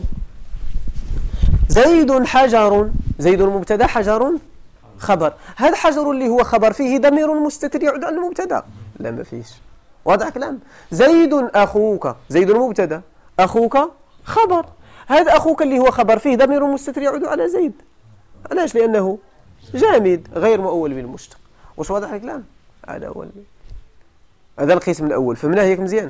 زيد حجر، زيد المبتدا، حجر خبر. هذا حجر اللي هو خبر فيه ضمير مستتر يعود على المبتدا؟ لا، ما فيش. واضح كلام؟ زيد أخوك، زيد المبتدا، أخوك خبر. هذا أخوك اللي هو خبر فيه ضمير مستتر يعود على زيد. علاش؟ لأنه جامد غير مؤول بالمشتق. واش واضح الكلام؟ هذا هو هذا القسم الأول. فهمناه ياك مزيان؟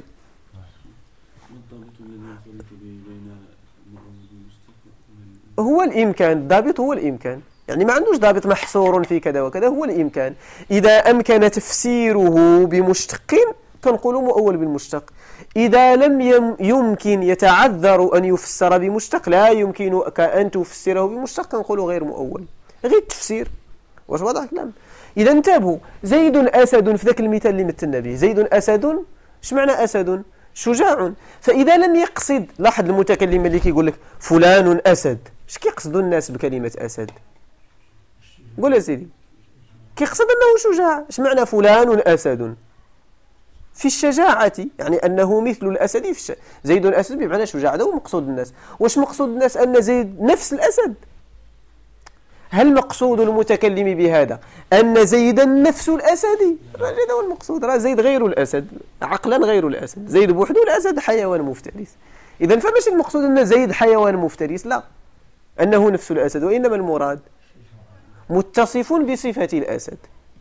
هو الإمكان، الضابط هو الإمكان، يعني ما عندوش ضابط محصور في كذا وكذا، هو الإمكان. إذا أمكن تفسيره بمشتق كنقول مؤول بالمشتق. إذا لم يمكن، يتعذر أن يفسر بمشتق، لا يمكنك أن تفسره بمشتق، كنقول غير مؤول، غير التفسير. واش واضح الكلام؟ إذا انتبهوا، زيد أسد في ذاك المثال اللي مثلنا به، زيد أسد، اش معنى أسد؟ شجاع. فإذا لم يقصد، لاحظ المتكلم اللي كيقول لك فلان أسد، اش كيقصدوا الناس بكلمة أسد؟ قول يا سيدي. كيقصد أنه شجاع. اش معنى فلان أسد؟ في الشجاعة، يعني أنه مثل الأسد في زيد أسد بمعنى شجاع، هذا هو مقصود الناس. واش مقصود الناس أن زيد نفس الأسد؟ هل مقصود المتكلم بهذا أن زيدا نفس الأسد؟ هذا هو المقصود. راه زيد غير الأسد، عقلا غير الأسد. زيد بوحده، الأسد حيوان مفترس. إذن فماشي المقصود أن زيد حيوان مفترس، لا، أنه نفس الأسد، وإنما المراد متصف بصفة الأسد.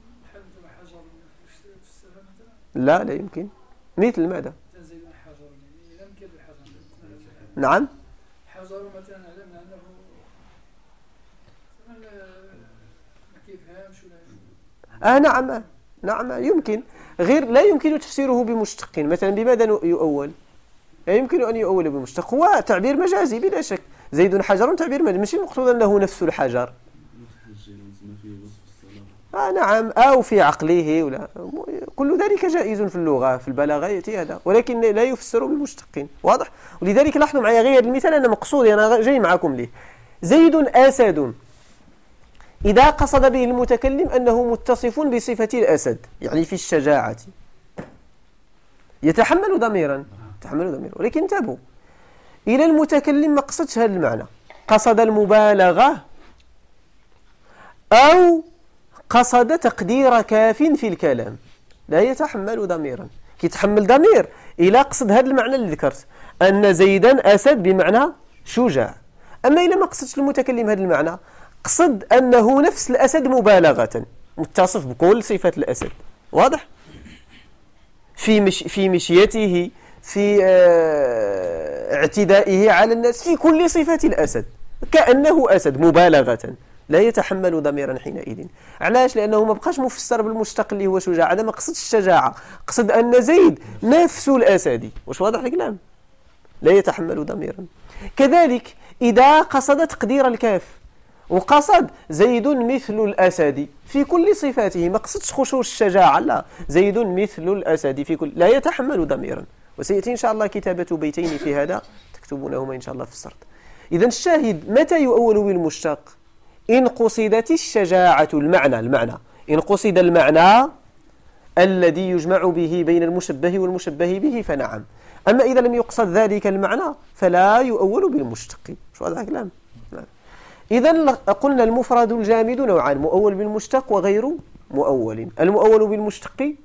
لا يمكن. مثل ماذا؟ نعم. حجر مثلا علمنا أنه نعم يمكن. غير لا يمكن تفسيره بمشتق. مثلا بماذا يؤول؟ لا يمكن أن يؤول بمشتق، هو تعبير مجازي بلا شك. زيد حجر تعبير مجازي، ماشي المقصود أنه نفس الحجر. نعم، أو في عقله، ولا كل ذلك جائز في اللغة، في البلاغة يأتي هذا، ولكن لا يفسر بالمشتقين. واضح؟ ولذلك لاحظوا معي غير المثال، أنا مقصودي، أنا جاي معكم ليه. زيد أسد، إذا قصد به المتكلم أنه متصف بصفة الأسد، يعني في الشجاعة، يتحمل ضميرا، ولكن انتبهوا، إلى المتكلم ما قصدش هذا المعنى، قصد المبالغة أو قصد تقدير كاف في الكلام، لا يتحمل ضميرا. يتحمل ضمير إلى قصد هذا المعنى اللي ذكرت، أن زيدا أسد بمعنى شجاع. أما إلى ما قصدش المتكلم هذا المعنى، قصد أنه نفس الأسد مبالغة، متصف بكل صفة الأسد. واضح؟ في مشيته، في اعتدائه على الناس، في كل صفة الأسد، كأنه أسد مبالغة، لا يتحمل ضميرا حينئذ. علاش؟ لأنه ما بقاش مفسر بالمشتق اللي هو شجاع، هذا ما قصدش الشجاعة، قصد أن زيد نفس الأسد. واش واضح الكلام؟ لا يتحمل ضميرا. كذلك إذا قصد تقدير الكاف وقصد زيد مثل الأسد في كل صفاته، ما قصدش خشوش الشجاعة، لا، زيد مثل الأسد في كل، لا يتحمل ضميرا. وسيأتي إن شاء الله كتابة بيتين في هذا تكتبونهما إن شاء الله في السرد. إذن الشاهد متى يؤول بالمشتق؟ إن قصدت الشجاعة، المعنى، إن قصد المعنى الذي يجمع به بين المشبه والمشبه به فنعم. أما إذا لم يقصد ذلك المعنى فلا يؤول بالمشتق. شو هذا الكلام؟ إذن قلنا المفرد الجامد نوعان، مؤول بالمشتق وغير مؤول. المؤول بالمشتق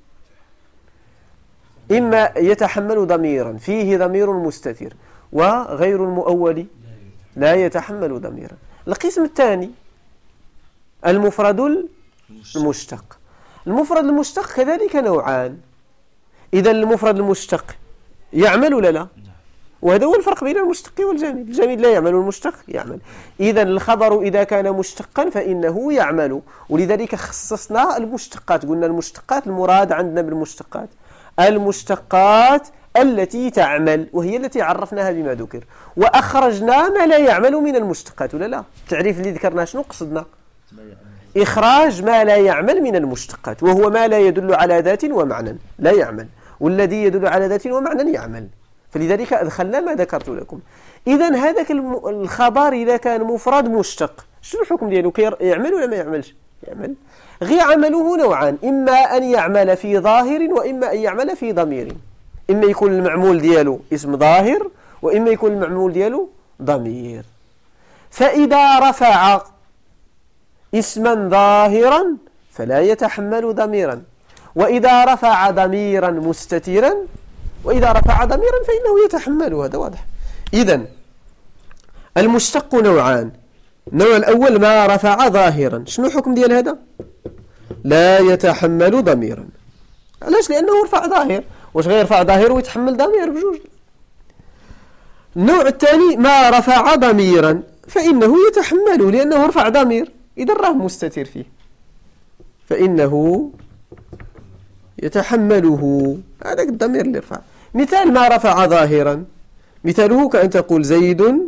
إما يتحمل ضميرا فيه ضمير مستتر، وغير المؤول لا يتحمل ضميرا. القسم الثاني المفرد المشتق. المفرد المشتق كذلك نوعان. إذا المفرد المشتق يعمل ولا لا؟ وهذا هو الفرق بين المشتق والجامد. الجامد لا يعمل والمشتق يعمل. إذا الخبر إذا كان مشتقا فإنه يعمل، ولذلك خصصنا المشتقات. قلنا المشتقات المراد عندنا بالمشتقات المشتقات التي تعمل، وهي التي عرفناها بما ذكر، وأخرجنا ما لا يعمل من المشتقات ولا لا. التعريف اللي ذكرناه شنو قصدنا؟ إخراج ما لا يعمل من المشتقات، وهو ما لا يدل على ذات ومعنى لا يعمل، والذي يدل على ذات ومعنى يعمل. فلذلك أدخلنا ما ذكرت لكم. إذن هذاك الخبر إذا كان مفرد مشتق شنو الحكم ديالو؟ يعمل ولا ما يعملش؟ يعمل. غير عمله نوعان، إما أن يعمل في ظاهر وإما أن يعمل في ضمير. إما يكون المعمول ديالو اسم ظاهر وإما يكون المعمول ديالو ضمير. فإذا رفع اسما ظاهرا فلا يتحمل ضميرا، وإذا رفع ضميرا مستترا فإنه يتحمل. هذا واضح. إذن المشتق نوعان. النوع الأول ما رفع ظاهرا، شنو الحكم ديال هذا؟ لا يتحمل ضميرا. علاش؟ لأنه رفع ظاهر. واش غير يرفع ظاهر ويتحمل ضمير بجوج؟ النوع الثاني ما رفع ضميرا فإنه يتحمله لأنه رفع ضمير، إذا راه مستتر فيه فإنه يتحمله. هذاك الضمير اللي رفع. مثال ما رفع ظاهرا، مثاله كأن تقول زيد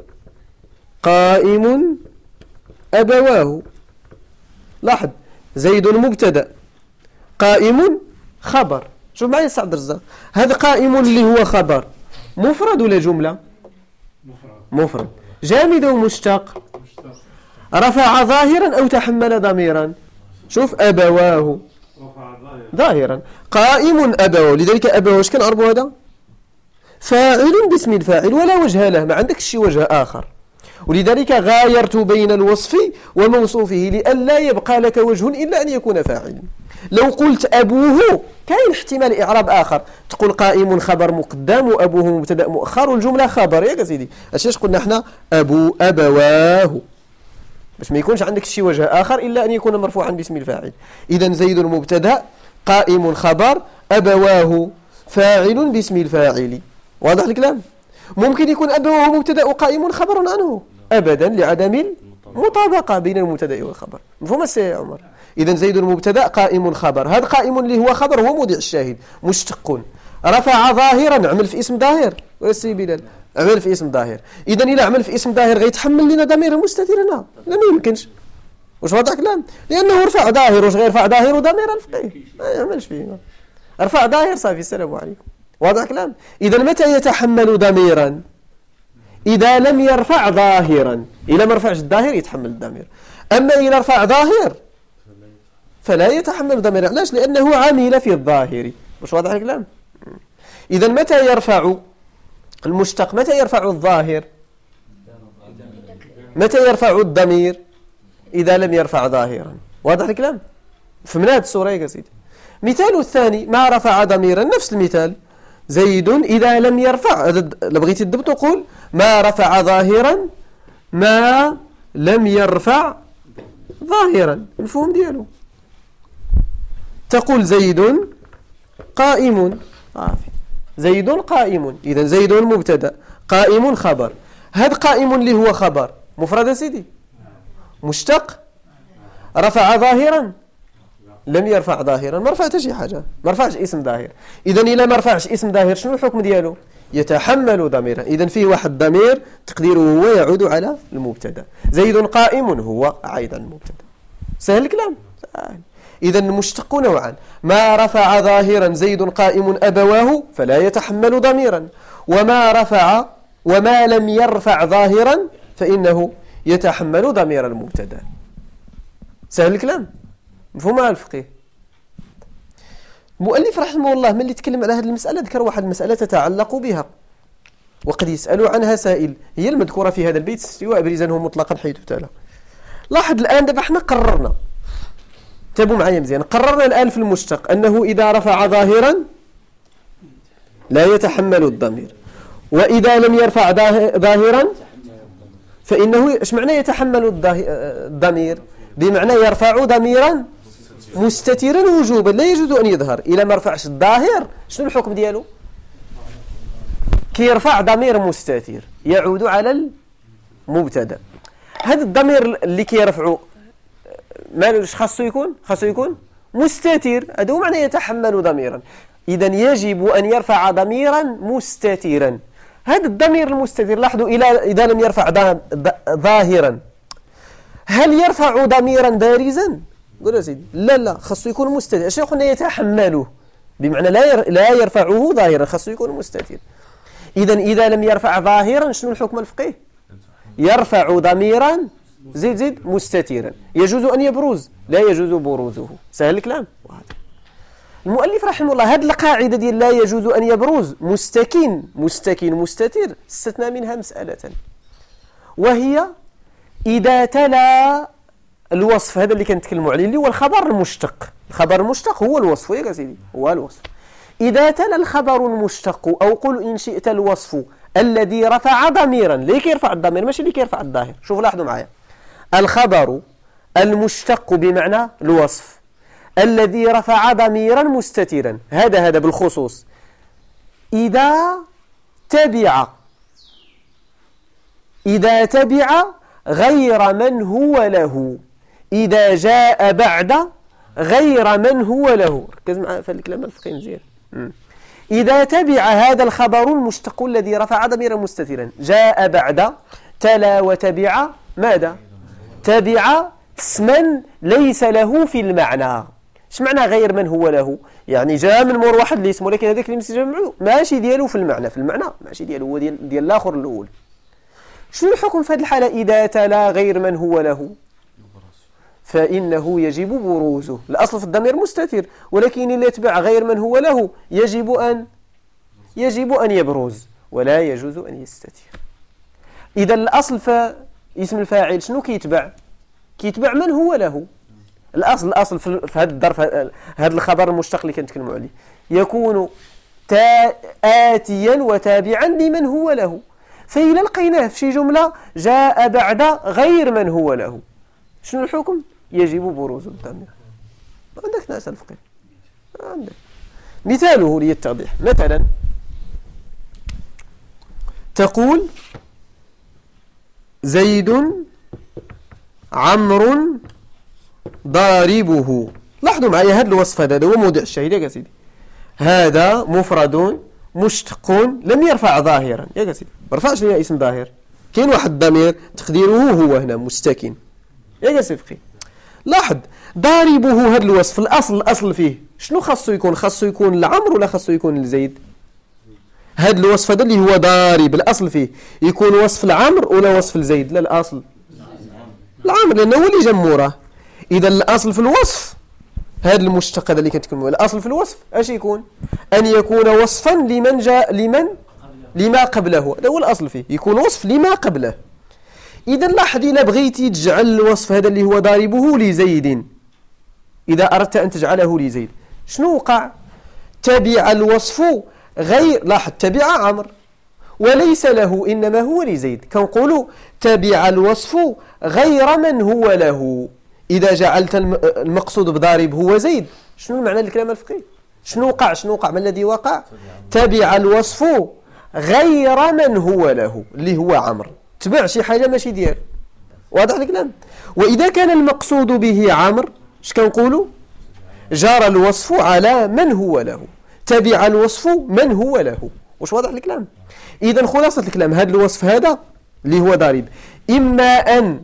قائم أبواه. لاحظ، زيد مبتدأ، قائم خبر. شوف معي سعد الرزاق، هذا قائم اللي هو خبر مفرد ولا جملة؟ مفرد. جامد ومشتق. رفع ظاهرا أو تحمل ضميرا؟ شوف أبواه ظاهرا، قائم أبواه. لذلك أبواه اش كنعرفوا؟ هذا فاعل باسم الفاعل ولا وجه له، ما عندك شي وجه آخر. ولذلك غايرت بين الوصف وموصوفه لئلا يبقى لك وجه إلا أن يكون فاعلا. لو قلت أبوه كاين احتمال إعراب آخر، تقول قائم خبر مقدم وأبوه مبتدأ مؤخر والجملة خبر. ياك سيدي، اش قلنا احنا؟ أبواه، باش ما يكونش عندك شي وجه آخر إلا أن يكون مرفوعا باسم الفاعل. إذن زيد مبتدأ، قائم خبر، أبواه فاعل باسم الفاعل. واضح الكلام؟ ممكن يكون أبواه مبتدأ وقائم خبر عنه أبدا لعدم المطابقة بين المبتدأ والخبر. مفهوم السي عمر؟ إذن زيد مبتدأ، قائم خبر. هذا قائم اللي هو خبر هو موضع الشاهد مشتق. رفع ظاهرا، عمل في اسم ظاهر ويسي بلال، عمل في اسم ظاهر. إذن إلا عمل في اسم ظاهر غيتحمل لنا ضمير مستتر هنا؟ لا، ما يمكنش. واش واضح الكلام؟ لأنه رفع ظاهر. واش غير رفع ظاهر وضمير الفقيه؟ ما يعملش فيه. رفع ظاهر صافي، السلام عليكم. واضح الكلام؟ إذن متى يتحمل ضميرا؟ إذا لم يرفع ظاهرا. إذا ما رفعش الظاهر يتحمل الضمير. أما إذا رفع ظاهر فلا يتحمل ضمير. علاش؟ لأنه عمل في الظاهر. واش واضح الكلام؟ إذن متى يرفع المشتق؟ متى يرفع الظاهر؟ متى يرفع الضمير؟ إذا لم يرفع ظاهرا. واضح الكلام؟ فهمنا هذه الصورة يا سيدي. مثال الثاني ما رفع ضميرا، نفس المثال، زيد إذا لم يرفع. لبغيتي تضبط تقول ما رفع ظاهرا ما لم يرفع ظاهرا. المفهوم ديالو تقول زيد قائم. زيد قائم. إذن زيد مبتدأ، قائم خبر. هذا قائم اللي هو خبر مفرد يا سيدي، مشتق. رفع ظاهرا؟ لم يرفع ظاهرا، ما رفعت شي حاجة، ما رفعش اسم ظاهر. إذن إلا ما رفعش اسم ظاهر شنو الحكم ديالو؟ يتحمل ضميرا. إذن فيه واحد ضمير تقديره هو يعود على المبتدا. زيد قائم هو أيضا المبتدا. سهل الكلام؟ سهل. إذن المشتق نوعان، ما رفع ظاهرا زيد قائم أبواه فلا يتحمل ضميرا، وما لم يرفع ظاهرا فإنه يتحمل ضمير المبتدا. سهل الكلام؟ مفهوم الفقيه. المؤلف رحمه الله من اللي تكلم على هذه المسألة ذكر واحد المسألة تتعلق بها وقد يسأل عنها سائل، هي المذكورة في هذا البيت سواء بريزانه مطلقا حيث تلا. لاحظ الآن دابا احنا قررنا، تابوا معايا مزيان، قررنا الآن في المشتق أنه إذا رفع ظاهرا لا يتحمل الضمير، وإذا لم يرفع ظاهرا فإنه ايش معنى يتحمل الضمير؟ بمعنى يرفع ضميرا مستترا وجوبا لا يجوز أن يظهر. إلى ما رفعش الظاهر شنو الحكم ديالو؟ كي يرفع ضمير مستتر يعود على المبتدا. هذا الضمير اللي كيرفعوا مالوش خاصو يكون مستتر، هذا هو معنى يتحمل ضميرا. إذن يجب أن يرفع ضميرا مستترا. هذا الضمير المستتر لاحظوا إذا لم يرفع ظاهرا هل يرفع ضميرا بارزا؟ قول يا سيدي لا خاصو يكون مستتر. اش قلنا؟ يتحمله بمعنى لا يرفعه ظاهرا، خاصو يكون مستتر. إذا لم يرفع ظاهرا شنو الحكم الفقهي؟ يرفع ضميرا زيد مستترا. يجوز أن يبرز، لا يجوز بروزه. سهل الكلام. المؤلف رحمه الله هذه القاعدة ديال لا يجوز أن يبرز مستكن مستتر استثنى منها مسألة، وهي إذا تلا الوصف هذا اللي كنتكلموا عليه اللي هو الخبر المشتق. الخبر المشتق هو الوصف يا سيدي، هو الوصف. إذا تلا الخبر المشتق أو قل إن شئت الوصف الذي رفع ضميرا، ليه كيرفع الضمير ماشي اللي كيرفع الظاهر. شوف لاحظوا معايا، الخبر المشتق بمعنى الوصف الذي رفع ضميرا مستترا، هذا بالخصوص إذا تبع غير من هو له، إذا جاء بعد غير من هو له. ركز معايا في الكلام الفقهي مزيان. إذا تبع هذا الخبر المشتق الذي رفع ضميرا مستترا جاء بعد تلا وتبع ماذا؟ تبع اسما ليس له في المعنى. اش معنى غير من هو له؟ يعني جاء من مور واحد اللي اسمه، ولكن هذاك اللي مستجمعه ماشي ديالو في المعنى ماشي ديالو، هو ديال الاخر الاول. شنو الحكم في هذه الحالة؟ إذا تلا غير من هو له فإنه يجب بروزه. الأصل في الضمير مستتر، ولكن اللي يتبع غير من هو له يجب أن يبرز ولا يجوز أن يستتر. إذا الأصل في اسم الفاعل شنو كيتبع من هو له. الأصل في هذا الظرف، هذا الخبر المشتق اللي كنتكلموا عليه يكون آتيا وتابعا لمن هو له. فإذا لقيناه في شي جملة جاء بعد غير من هو له، شنو الحكم؟ يجب بروز الضمير. عندك ناس الفقه عندك مثاله للتوضيح. مثلا تقول زيد عمرو ضاربه. لاحظوا معايا هذا الوصف هذا هو موضع الشاهد يا سيدي. هذا مفرد مشتق لم يرفع ظاهرا يا سيدي، ما رفعش لنا اسم ظاهر، كاين واحد الضمير تقديره هو هنا مستكن يا سيدي. لاحظ ضاربه هذا الوصف الأصل فيه شنو خاصو يكون؟ خاصو يكون العمر ولا خاصو يكون الزيد؟ هذا الوصف هذا اللي هو ضارب الأصل فيه يكون وصف العمر ولا وصف الزيد؟ لا الأصل العمر لأنه هو اللي جموره. إذا الأصل في الوصف هذا المشتق هذا اللي كنتكلموا، الأصل في الوصف اش يكون؟ أن يكون وصفا لما قبله. هذا هو الأصل فيه، يكون وصف لما قبله. إذا لاحظ إذا بغيتي تجعل الوصف هذا اللي هو ضاربه لزيد، إذا أردت أن تجعله لزيد شنو وقع؟ تبع الوصف غير، لاحظ تبع عمر وليس له إنما هو لزيد، كنقولوا تبع الوصف غير من هو له. إذا جعلت المقصود بضارب هو زيد، شنو المعنى الكلام الفقهي؟ شنو وقع؟ ما الذي وقع؟ تبع الوصف غير من هو له اللي هو عمر، تبع شي حاجة ماشي ديال. واضح الكلام؟ وإذا كان المقصود به عمر اش كنقولوا؟ جار الوصف على من هو له، تبع الوصف من هو له. واش واضح الكلام؟ إذا خلاصة الكلام هذا الوصف هذا اللي هو ضارب إما أن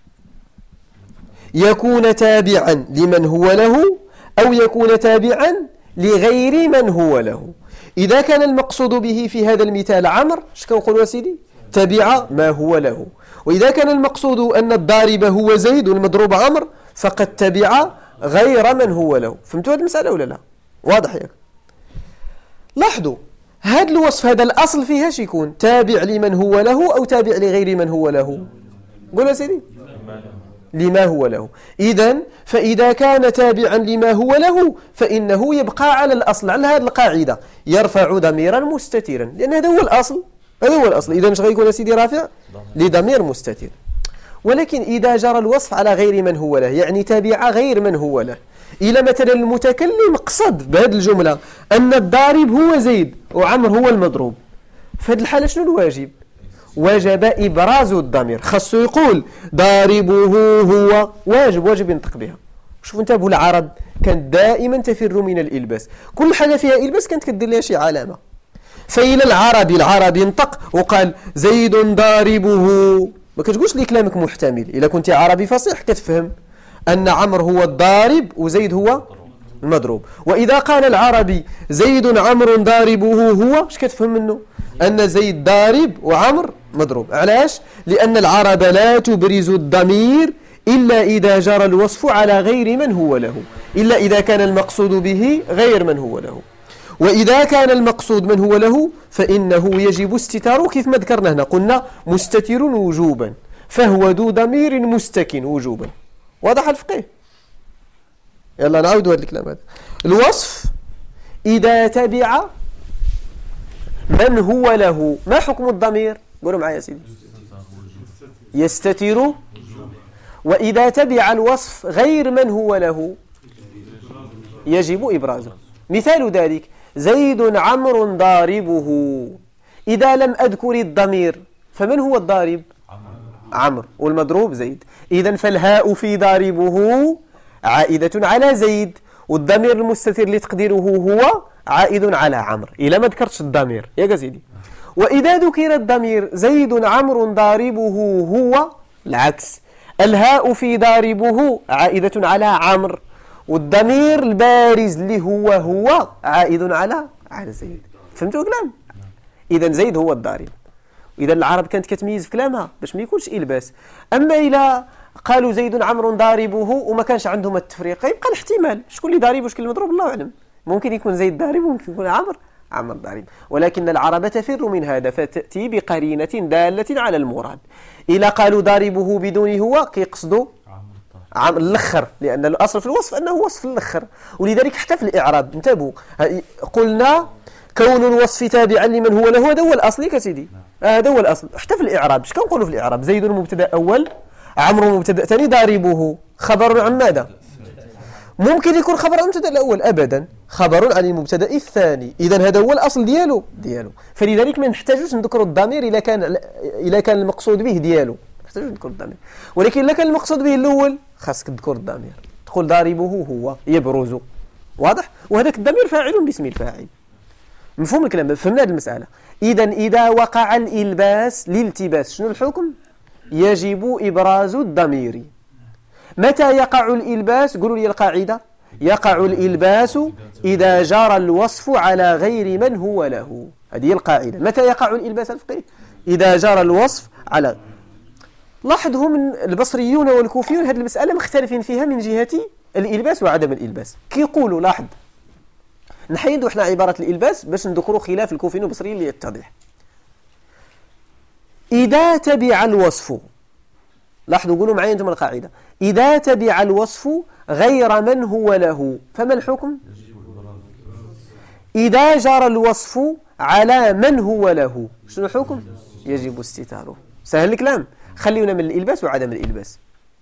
يكون تابعا لمن هو له أو يكون تابعا لغير من هو له. إذا كان المقصود به في هذا المثال عمر اش كنقولوا سيدي؟ تبع ما هو له. وإذا كان المقصود أن الضارب هو زيد والمضروب عمر فقد تبع غير من هو له. فهمتوا هذه المسألة ولا لا؟ واضح ياك؟ لاحظوا هذا الوصف هذا الأصل فيه اش يكون؟ تابع لمن هو له أو تابع لغير من هو له؟ قولوا سيدي لما هو له. إذن فإذا كان تابعا لما هو له فإنه يبقى على الأصل، على هذه القاعدة يرفع ضميرا مستترا، لأن هذا هو الأصل. إذن اش غيكون سيدي؟ رافع لضمير مستتر. ولكن إذا جرى الوصف على غير من هو له، يعني تابع غير من هو له، إلى مثلا المتكلم قصد بهذه الجملة أن الضارب هو زيد وعمر هو المضروب، فهذه الحالة شنو الواجب؟ وجب إبراز الضمير، خاصو يقول ضاربه هو، واجب ينطق بها. شوف انتبهوا العرب كانت دائما تفر من الإلباس، كل حاجة فيها إلباس كانت كدير لها شي علامة. فإلى العرب ينطق وقال زيد ضاربه، ما كتقولش لي كلامك محتمل. إذا كنت عربي فصيح كتفهم أن عمر هو الضارب وزيد هو المضروب. وإذا قال العربي زيد عمر ضاربه هو، اش كتفهم منه؟ أن زيد ضارب وعمر مضروب. علاش؟ لأن العرب لا تبرز الضمير إلا إذا جرى الوصف على غير من هو له، إلا إذا كان المقصود به غير من هو له. وإذا كان المقصود من هو له فإنه يجب استتاره كيف ما ذكرنا هنا، قلنا مستتر وجوبا، فهو ذو ضمير مستكن وجوبا. واضح الفقه؟ يلا نعود هذا الكلام هذا. الوصف إذا تبع من هو له، ما حكم الضمير؟ قولوا معايا يا سيدي. يستتر. وإذا تبع الوصف غير من هو له يجب إبرازه. مثال ذلك زيد عمرو ضاربه. إذا لم أذكر الضمير فمن هو الضارب؟ عمرو، والمضروب زيد. إذن فالهاء في ضاربه عائدة على زيد، والضمير المستتر لتقديره هو عائد على عمرو إلى ما ذكرتش الضمير يا سيدي. وإذا ذكر الضمير زيد عمرو ضاربه هو العكس، الهاء في ضاربه عائدة على عمرو، والضمير البارز اللي هو عائد على زيد. فهمتوا الكلام؟ إذا زيد هو الضارب. إذا العرب كانت كتميز في كلامها باش ما يكونش إلباس. أما إلى قالوا زيد عمرو ضاربه وما كانش عندهم التفريق يبقى الاحتمال شكون اللي ضارب وشكون اللي مضروب الله أعلم. ممكن يكون زيد ضارب وممكن يكون عمرو ضارب، ولكن العرب تفر من هذا فتأتي بقرينة دالة على المراد. إلى قالوا ضاربه بدون هو كيقصدوا الأخر، لأن الأصل في الوصف أنه وصف الأخر. ولذلك حتى في الإعراب انتبهوا، قلنا كون الوصف تابعا لمن هو له، هذا هو الأصل يا سيدي، هذا هو الأصل. حتى في الإعراب اش كنقولوا في الإعراب؟ زيد مبتدأ أول، عمرو مبتدأ ثاني، ضاربه خبر عن ماذا؟ ممكن يكون خبر عن المبتدأ الأول؟ أبدا، خبر عن المبتدأ الثاني. إذا هذا هو الأصل ديالو. فلذلك ما نحتاجوش نذكروا الضمير إذا كان المقصود به ديالو، نحتاجوش نذكروا الضمير. ولكن إذا كان المقصود به الأول خاصك تذكر الضمير، تقول ضاربه هو يبرز. واضح؟ وهذاك الضمير فاعل باسم الفاعل. مفهوم الكلام؟ فهمنا هذه المسألة. إذا وقع الإلباس للالتباس شنو الحكم؟ يجب إبراز الضمير. متى يقع الإلباس؟ قولوا لي القاعدة. يقع الإلباس إذا جرى الوصف على غير من هو له. هذه القاعدة. متى يقع الإلباس الفقهي؟ إذا جرى الوصف على. لاحظوا من البصريون والكوفيون هذه المسألة مختلفين فيها من جهة الإلباس وعدم الإلباس. كيقولوا لاحظ نحيدوا احنا عبارة الإلباس باش نذكروا خلاف الكوفيين والبصريين ليتضح. إذا تبع الوصف، لاحظوا قولوا معي أنتم القاعدة، إذا تبع الوصف غير من هو له فما الحكم؟ إذا جرى الوصف على من هو له شنو الحكم؟ يجب استتاره. سهل الكلام. خلينا من الإلباس وعدم الإلباس.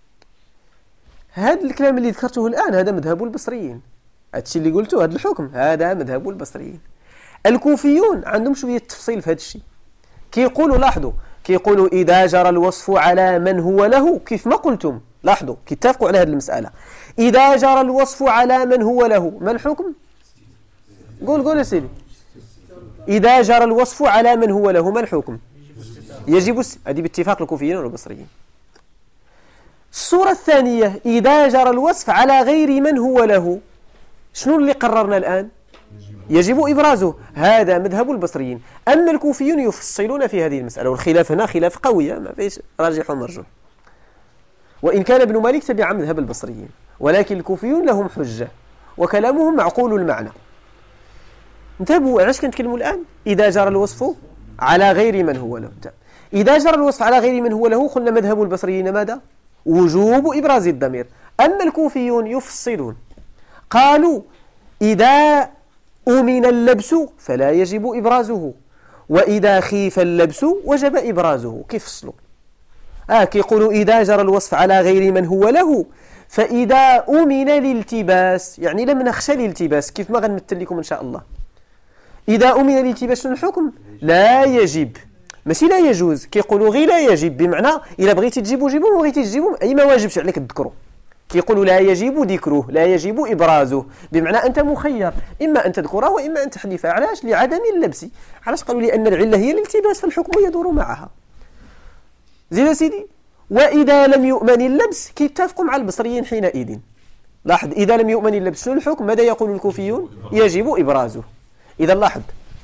هذا الكلام اللي ذكرته الآن هذا مذهب البصريين. هذا الشيء اللي قلته هذا الحكم هذا مذهب البصريين. الكوفيون عندهم شوية تفصيل في هذا الشيء. كيقولوا لاحظوا كيقولوا إذا جرى الوصف على من هو له كيف ما قلتم. لاحظوا كيتفقوا على هذه المسألة. إذا جرى الوصف على من هو له ما الحكم؟ قول يا سيدي. إذا جرى الوصف على من هو له ما الحكم؟ يجب هذه باتفاق الكوفيين والبصريين. الصورة الثانية إذا جرى الوصف على غير من هو له شنو اللي قررنا الآن؟ يجب إبرازه. هذا مذهب البصريين. أما الكوفيون يفصلون في هذه المسألة، والخلاف هنا خلاف قوية ما فيش راجح ومرجوح، وإن كان ابن مالك تبع مذهب البصريين، ولكن الكوفيون لهم حجة وكلامهم معقول المعنى. انتبهوا علاش كنتكلموا الآن؟ إذا جرى الوصف على غير من هو له. إذا جرى الوصف على غير من هو له قلنا مذهب البصريين ماذا؟ وجوب إبراز الضمير. أما الكوفيون يفصلون قالوا إذا أمن اللبس فلا يجب إبرازه، وإذا خيف اللبس وجب إبرازه. كيف فصلوا؟ كيقولوا إذا جرى الوصف على غير من هو له فإذا أمن الالتباس، يعني لم نخشى الالتباس كيف ما غنمثل لكم إن شاء الله. إذا أمن الالتباس شنو الحكم؟ لا يجب، ماشي لا يجوز. كيقولوا غير لا يجب، بمعنى إلا بغيتي تجيبوا جيبوا، ما بغيتي تجيبوا أي ما واجبش عليك تذكروا. كيقولوا لا يجب ذكره، لا يجب إبرازه، بمعنى أنت مخير إما أن تذكره وإما أن تحذفه. علاش؟ لعدم اللبس. علاش قالوا؟ لأن العلة هي الالتباس فالحكم يدور معها. زين سيدي. وإذا لم يؤمن اللبس كيتفقوا مع البصريين حينئذ. لاحظ إذا لم يؤمن اللبس شنو الحكم؟ ماذا يقول الكوفيون؟ يجب إبرازه. إذا لاحظ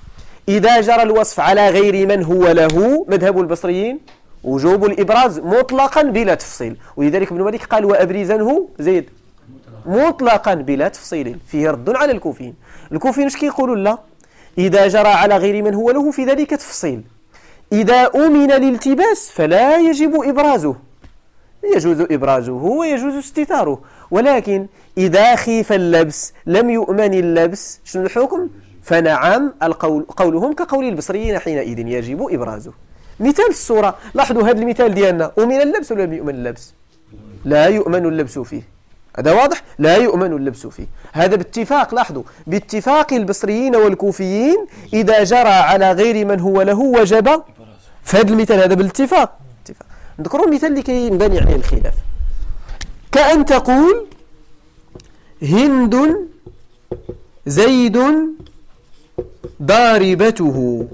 إذا جرى الوصف على غير من هو له مذهب البصريين وجوب الإبراز مطلقا بلا تفصيل، ولذلك ابن مالك قال وأبرزنه زيد مطلقا بلا تفصيل، فيه رد على الكوفيين. الكوفيين اش كيقولوا؟ لا، إذا جرى على غير من هو له في ذلك تفصيل. إذا أمن الالتباس فلا يجب إبرازه، يجوز إبرازه ويجوز استتاره، ولكن إذا خيف اللبس لم يؤمن اللبس شنو الحكم؟ فنعم قولهم كقول البصريين حينئذ يجب إبرازه. مثال الصورة، لاحظوا هذا المثال ديالنا، أمن اللبس ولا لم يؤمن اللبس؟ لا يؤمن اللبس فيه، هذا واضح، لا يؤمن اللبس فيه. هذا باتفاق، لاحظوا باتفاق البصريين والكوفيين إذا جرى على غير من هو له وجب في هذا المثال، هذا بالاتفاق. نذكروا المثال اللي كينبني عليه الخلاف، كأن تقول هند زيد ضاربته.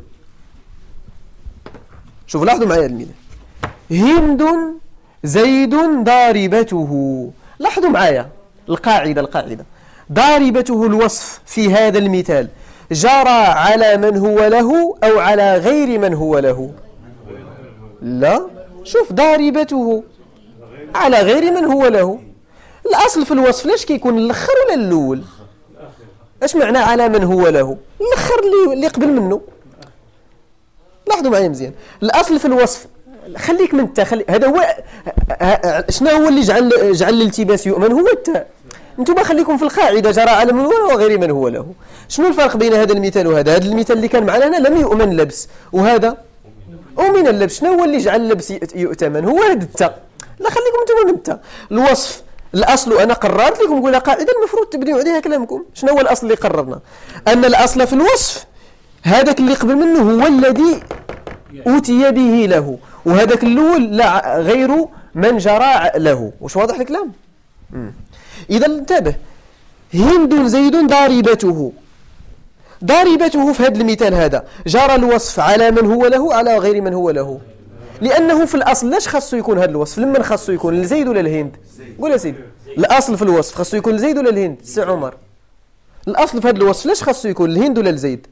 شوفوا لاحظوا معايا المثال، هند زيد ضاربته. لاحظوا معايا القاعدة ضاربته الوصف في هذا المثال جرى على من هو له أو على غير من هو له؟ لا، شوف ضاربته على غير من هو له. الأصل في الوصف لاش كيكون الأخر ولا الأول؟ اش معنى على من هو له؟ الأخر اللي قبل منه. لاحظوا معايا مزيان، الأصل في الوصف خليك من التاء، هذا هو شنو هو اللي جعل الالتباس يؤمن؟ هو التاء. انتم خليكم في القاعدة جرى على من هو له وغير من هو له. شنو الفرق بين هذا المثال وهذا؟ هذا المثال اللي كان معنا هنا لم يؤمن اللبس، وهذا أؤمن اللبس. شنو هو اللي جعل اللبس يؤتمن؟ هو هذا التاء. لا خليكم انتم من التاء. الوصف الأصل، أنا قررت لكم نقول قاعدة المفروض تبنيوا عليها كلامكم. شنو هو الأصل اللي قررنا؟ أن الأصل في الوصف هذاك اللي قبل منه هو الذي أوتي به له، وهذاك الأول لا غير من جرى له. وش واضح الكلام؟ إذا انتبه، هند زيد ضاربته. ضاربته في هذا المثال هذا جرى الوصف على من هو له على غير من هو له، لأنه في الأصل لاش خاصه يكون هذا الوصف؟ لمن خاصه يكون؟ لزيد ولا الهند؟ قول يا سيدي، الأصل في الوصف خاصه يكون لزيد ولا الهند؟ سي عمر، الأصل في هذا الوصف لاش خاصه يكون الهند ولا لزيد؟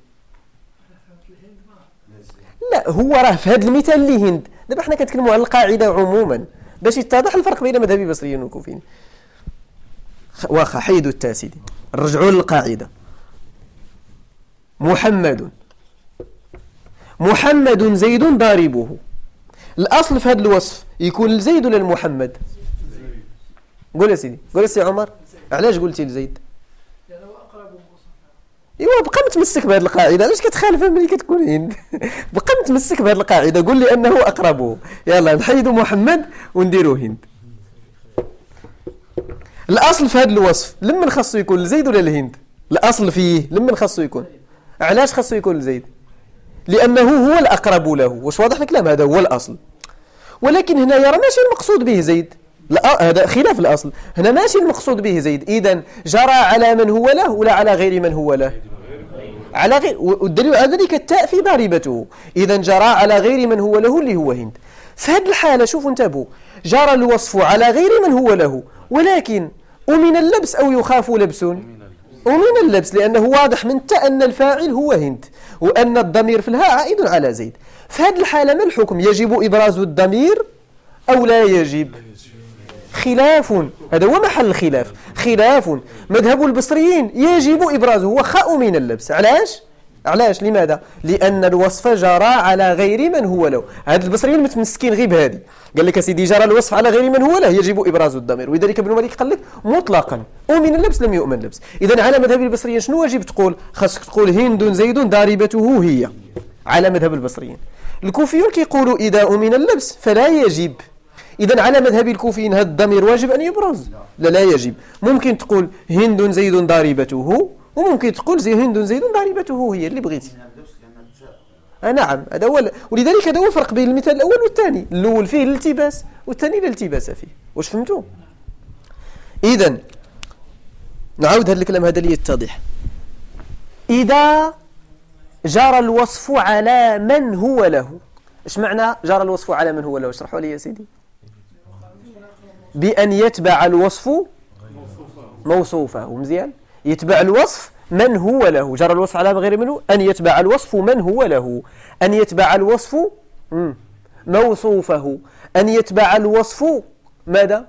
لا، هو راه في هذا المثال اللي هند. دابا حنا كنتكلموا على القاعدة عموما باش يتضح الفرق بين مذهبي البصريين والكوفيين. واخا حيدوا التاء سيدي، رجعوا للقاعدة. محمد زيد ضاربه. الأصل في هذا الوصف يكون لزيد ولا لمحمد؟ قول يا سيدي، قول يا سي عمر، علاش قلتي لزيد؟ لأنه أقرب وصف. ايوا بقى متمسك بهذه القاعدة، علاش كتخالف ملي كتكون هند؟ بقى متمسك بهذه القاعدة، قول لي أنه أقربه. يلا نحيدوا محمد ونديروا هند. الأصل في هذا الوصف لمن خاصه يكون لزيد ولا الهند؟ الأصل فيه لمن خاصه يكون؟ علاش خاصه يكون لزيد؟ لأنه هو الأقرب له. واش واضح الكلام؟ هذا هو الأصل. ولكن هنا يرى ماشي المقصود به زيد، لا هذا خلاف الأصل. هنا ماشي المقصود به زيد، إذن جرى على من هو له ولا على غير من هو له؟ على غير، والدليل على ذلك التاء في ضاربته. إذن جرى على غير من هو له اللي هو هند. في هذه الحالة شوفوا انتبهوا، جرى الوصف على غير من هو له، ولكن أمن اللبس أو يخاف لبس؟ أمن اللبس، لأنه واضح من التاء أن الفاعل هو هند وأن الضمير في الهاء عائد على زيد. في هذه الحالة ما الحكم؟ يجب إبراز الضمير أو لا يجب؟ خلاف، هذا هو محل الخلاف. خلاف. مذهب البصريين يجب إبرازه وخاء من اللبس. علاش؟ لماذا؟ لأن الوصف جرى على غير من هو له. هاد البصريين متمسكين غير بهذه، قال لك سيدي جرى الوصف على غير من هو له يجب إبراز الضمير، ولذلك ابن مالك قال لك مطلقا أمن اللبس لم يؤمن اللبس. إذن على مذهب البصريين شنو واجب تقول؟ خاصك تقول هند زيد ضاربته هي، على مذهب البصريين. الكوفيون كيقولوا إذا أمن اللبس فلا يجب. إذن على مذهب الكوفيين هذا الضمير واجب أن يبرز؟ لا يجب. ممكن تقول هند زيد ضاربته، وممكن تقول هند زيد ضاربته هي، اللي بغيتي. نعم، هذا هو. ولذلك هذا هو الفرق بين المثال الأول والثاني. الأول فيه الالتباس والثاني لا التباس فيه. واش فهمتوا؟ إذن نعاود هذا الكلام هذا ليتضح. إذا جرى الوصف على من هو له، ايش معنى جرى الوصف على من هو له؟ اشرحوا لي يا سيدي. بأن يتبع الوصف موصوفه. مزيان، يتبع الوصف من هو له. جرى الوصف على غير منه، أن يتبع الوصف من هو له، أن يتبع الوصف موصوفه، أن يتبع الوصف ماذا؟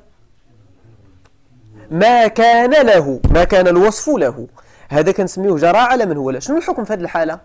ما كان له، ما كان الوصف له. هذا كنسميه جرى على من هو له. شنو الحكم في هذه الحالة؟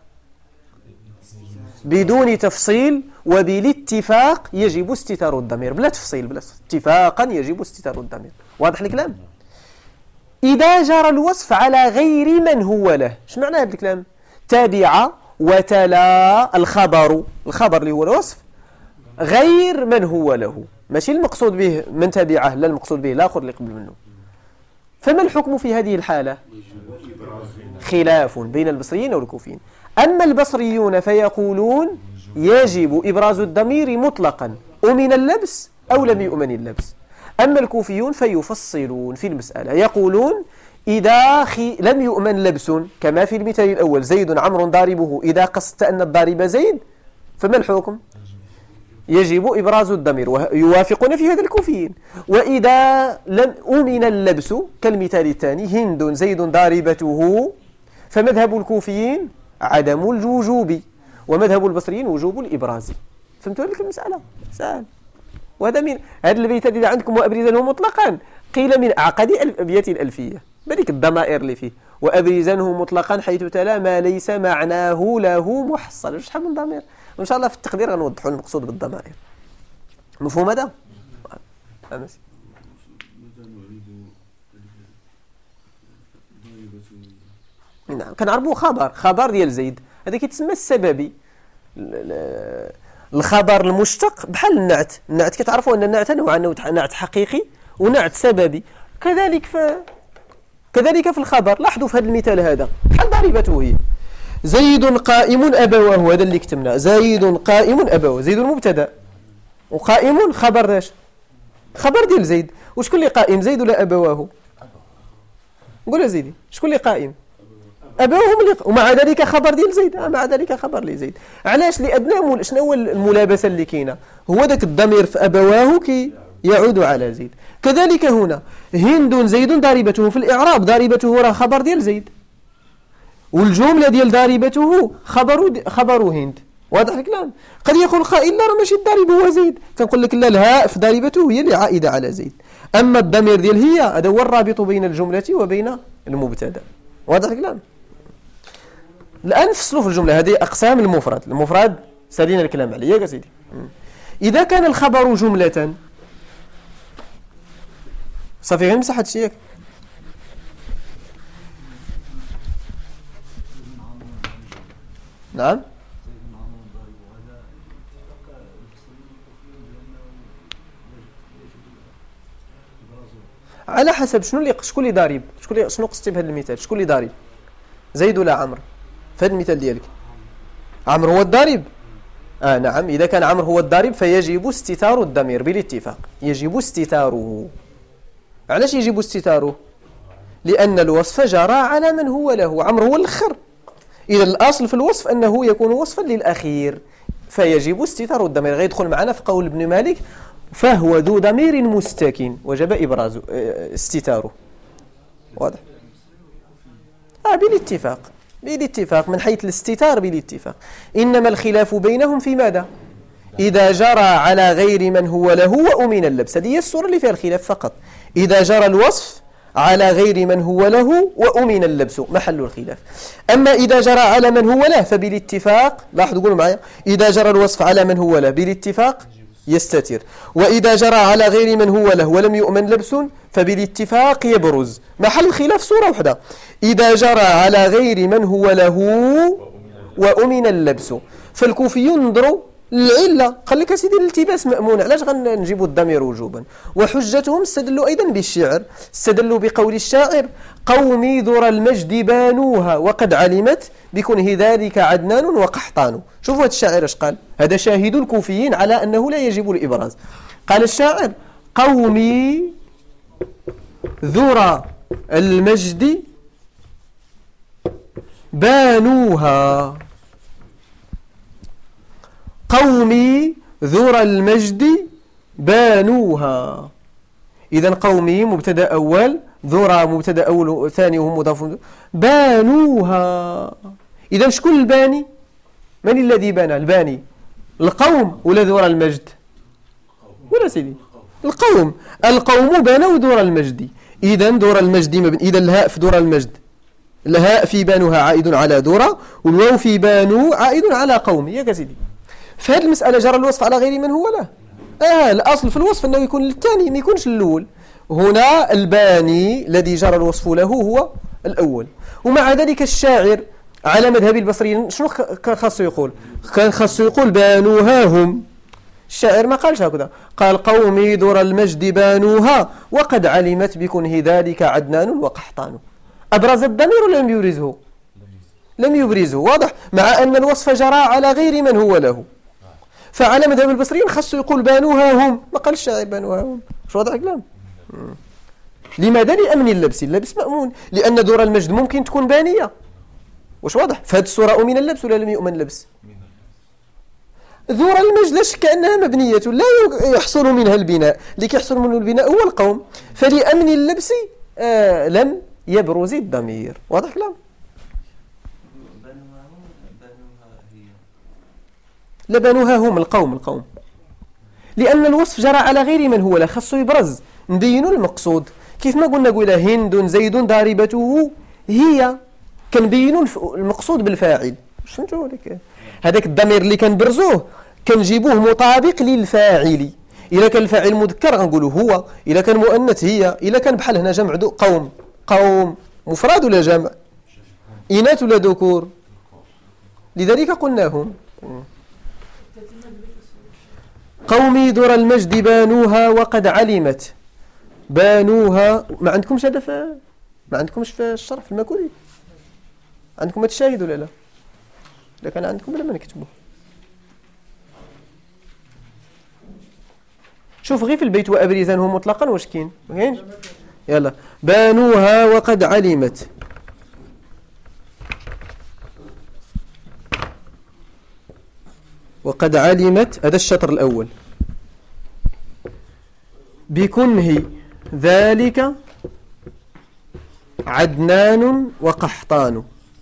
بدون تفصيل وبالاتفاق يجب استتار الضمير، بلا تفصيل بلا اتفاقا يجب استتار الضمير. واضح الكلام؟ إذا جرى الوصف على غير من هو له، ايش معنى هذا الكلام؟ تبع وتلا الخبر اللي هو الوصف غير من هو له، ماشي المقصود به من تبعه، لا المقصود به الآخر اللي قبل منه. فما الحكم في هذه الحالة؟ خلاف بين البصريين والكوفيين. أما البصريون فيقولون يجب إبراز الضمير مطلقا أمن اللبس أو لم يؤمن اللبس. أما الكوفيون فيفصلون في المسألة، يقولون إذا لم يؤمن لبس كما في المثال الأول زيد عمرو ضاربه، إذا قصدت أن الضارب زيد فما الحكم؟ يجب إبراز الضمير، ويوافقون في هذا الكوفيين. وإذا لم أمن اللبس كالمثال الثاني هند زيد ضاربته، فمذهب الكوفيين عدم الوجوب، ومذهب البصريين وجوب الإبراز. فهمتوا لك المسألة؟ سهل. وهذا من هذا البيت الذي عندكم وأبرزنه مطلقا قيل من أعقد الأبيات الألفية، بلك الضمائر اللي فيه. وأبرزنه مطلقا حيث تلا ما ليس معناه له محصل. شحال من ضمير؟ وإن شاء الله في التقدير غنوضحوا المقصود بالضمائر. مفهوم هذا؟ أمس نعم كنعرفوا خبر ديال زيد، هذا كيتسمى السببي. الخبر المشتق بحال النعت كتعرفوا أن النعت نوعان، نعت حقيقي ونعت سببي. كذلك في الخبر. لاحظوا في هذا المثال هذا بحال ضريبته هي زيد قائم أبواه، هذا اللي كتبنا زيد قائم أبواه. زيد المبتدا وقائم خبر داش خبر ديال زيد. وشكون اللي قائم، زيد ولا أبواه؟ قول يا زيدي شكون اللي قائم؟ أبوهم اللي ومع ذلك خبر ديال زيد. مع ذلك خبر لزيد. علاش؟ لأن شنو هو الملابسة اللي كاينه؟ هو ذاك الضمير في أبواه كي يعود على زيد. كذلك هنا هند زيد ضاربته، في الإعراب ضاربته راه خبر ديال زيد، والجملة ديال ضاربته خبر هند. واضح الكلام؟ قد يقول قائل لا راه ماشي الضارب هو زيد، كنقول لك لا، الهاء في ضاربته هي اللي عائدة على زيد، أما الضمير ديال هي هذا هو الرابط بين الجملة وبين المبتدا. واضح الكلام؟ الآن نفصلوا في الجملة هذه أقسام المفرد سالينا الكلام عليه يا سيدي. إذا كان الخبر جملة صافي غير مسح هادشي ياك. نعم على حسب شكون اللي ضارب، شنو قصدتي بهذا المثال؟ شكون اللي ضارب، زيد ولا عمرو؟ في هذا المثال ديالك عمرو هو الضارب. نعم، إذا كان عمرو هو الضارب فيجب استتار الضمير بالاتفاق، يجب استتاره. علاش يجب استتاره؟ لأن الوصف جرى على من هو له، عمرو هو الأخر، إذا الأصل في الوصف أنه يكون وصفا للأخير، فيجب استتار الضمير. غيدخل معنا في قول ابن مالك فهو ذو ضمير مستكن وجب إبرازه استتاره. واضح؟ بالاتفاق من حيث الاستتار بالاتفاق. إنما الخلاف بينهم في ماذا؟ إذا جرى على غير من هو له وأمن اللبس، هذه هي الصورة اللي فيها الخلاف فقط. إذا جرى الوصف على غير من هو له وأمن اللبس محل الخلاف. أما إذا جرى على من هو له فبالاتفاق، لاحظوا قولوا معايا، إذا جرى الوصف على من هو له بالاتفاق يستتر، وإذا جرى على غير من هو له ولم يؤمن لبس فبالاتفاق يبرز. محل الخلاف صورة واحدة، إذا جرى على غير من هو له وأمن اللبس. فالكوفيون نظروا العلة، قال لك سيدي الالتباس مأمون، علاش غنجيبوا الضمير وجوبا؟ وحجتهم استدلوا أيضا بالشعر، استدلوا بقول الشاعر قومي ذر المجد بانوها وقد علمت بكنه ذلك عدنان وقحطان. شوفوا هذا الشاعر ايش قال، هذا شاهد الكوفيين على أنه لا يجب الإبراز. قال الشاعر قومي ذر المجد بانوها، قومي ذر المجد بانوها. إذن قومي مبتدا أول، ذرة مبتدا أول ثاني وهم مضاف. بانوها، إذا شكون الباني؟ من الذي بنى؟ الباني القوم ولا ذرى المجد؟ ولا سيدي القوم. القوم بنوا ذرى المجد. إذا ذرى المجد مبني. إذا الهاء في ذرى المجد، الهاء في بانوها عائد على ذرى، والواو في بانو عائد على قوم. ياك سيدي؟ في هذه المسألة جرى الوصف على غير من هو له. الأصل في الوصف أنه يكون للثاني ما يكونش الأول. هنا الباني الذي جرى الوصف له هو الأول. ومع ذلك الشاعر على مذهب البصريين شنو كان خاصه يقول؟ كان خاصه يقول بانوها هم. الشاعر ما قالش هكذا، قال قومي ذرى المجد بانوها وقد علمت بكنه ذلك عدنان وقحطان. أبرز الضمير ولا لم يبرزه؟ لم يبرزه. واضح؟ مع أن الوصف جرى على غير من هو له. فعلى مذهب البصريين خاصه يقول بانوها هم، ما قال الشاعر بانوها هم. شو وضع الكلام؟ لماذا؟ لأمن اللبس. اللبس مأمون، لأن ذرى المجد ممكن تكون بانية. واش واضح؟ فهذه الصورة أؤمن اللبس ولا لم يؤمن اللبس؟ ذرى المجد لا شك أنها مبنية لا يحصل منها البناء، لكي يحصل منه البناء هو القوم، فلأمن اللبس لم يبرز الضمير. واضح الكلام؟ لا بانوها هم القوم، لأن الوصف جرى على غير من هو لا، خاصه يبرز نبين المقصود. كيف ما قلنا هند زيد ضاربته هي، كنبينوا المقصود بالفاعل. فهمتوا لك؟ هذاك الضمير اللي كنبرزوه كنجيبوه مطابق للفاعل. إذا كان الفاعل مذكر غنقولوا هو، إذا كان مؤنث هي، إذا كان بحال هنا جمع قوم مفرد ولا جمع؟ إناث ولا ذكور؟ لذلك قلناهم. قومي ذرى المجد بانوها وقد علمت. بانوها ما عندكمش هذا ما عندكمش في الشرح في المكودي؟ عندكم ما تشاهد ولا لا؟ إذا كان عندكم بلا ما نكتبوه. شوف غير في البيت وأبرزانه مطلقا واش كاين؟ ما كاينش؟ يلا بانوها وقد علمت. وقد علمت هذا الشطر الأول. بكنه ذلك عدنان وقحطان.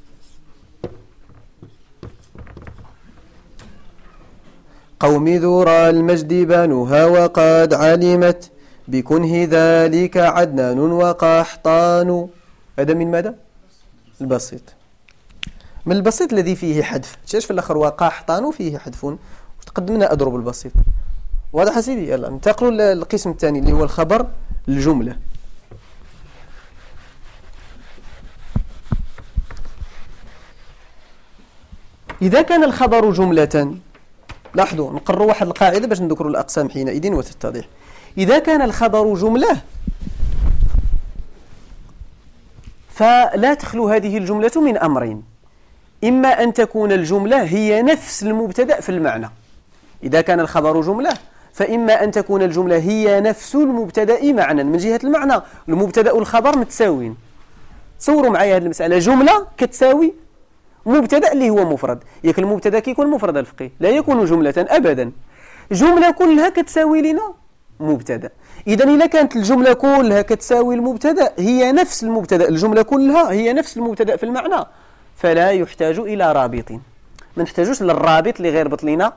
قوم ذرى المجد بانوها وقد علمت بكنه ذلك عدنان وقحطان. هذا من ماذا؟ البسيط. من البسيط الذي فيه حذف. شايف في الآخر وقحطان فيه حذف، وتقدمنا أضرب البسيط. واضح سيدي؟ يلا ننتقلوا للقسم الثاني اللي هو الخبر الجملة. إذا كان الخبر جملة، لاحظوا نقرروا واحد القاعدة باش نذكروا الأقسام حينئذ وتتضح. إذا كان الخبر جملة فلا تخلو هذه الجملة من أمرين: إما أن تكون الجملة هي نفس المبتدأ في المعنى. إذا كان الخبر جملة فإما أن تكون الجملة هي نفس المبتدأ معنى، من جهة المعنى المبتدأ والخبر متساويين. تصوروا معايا هذه المسألة: جملة كتساوي مبتدأ اللي هو مفرد. ياك المبتدأ كيكون مفرد الفقيه لا يكون جملة أبدا. جملة كلها كتساوي لنا مبتدأ. إذا كانت الجملة كلها كتساوي المبتدأ هي نفس المبتدأ، الجملة كلها هي نفس المبتدأ في المعنى، فلا يحتاج إلى رابط. ما نحتاجوش للرابط اللي غير بط لنا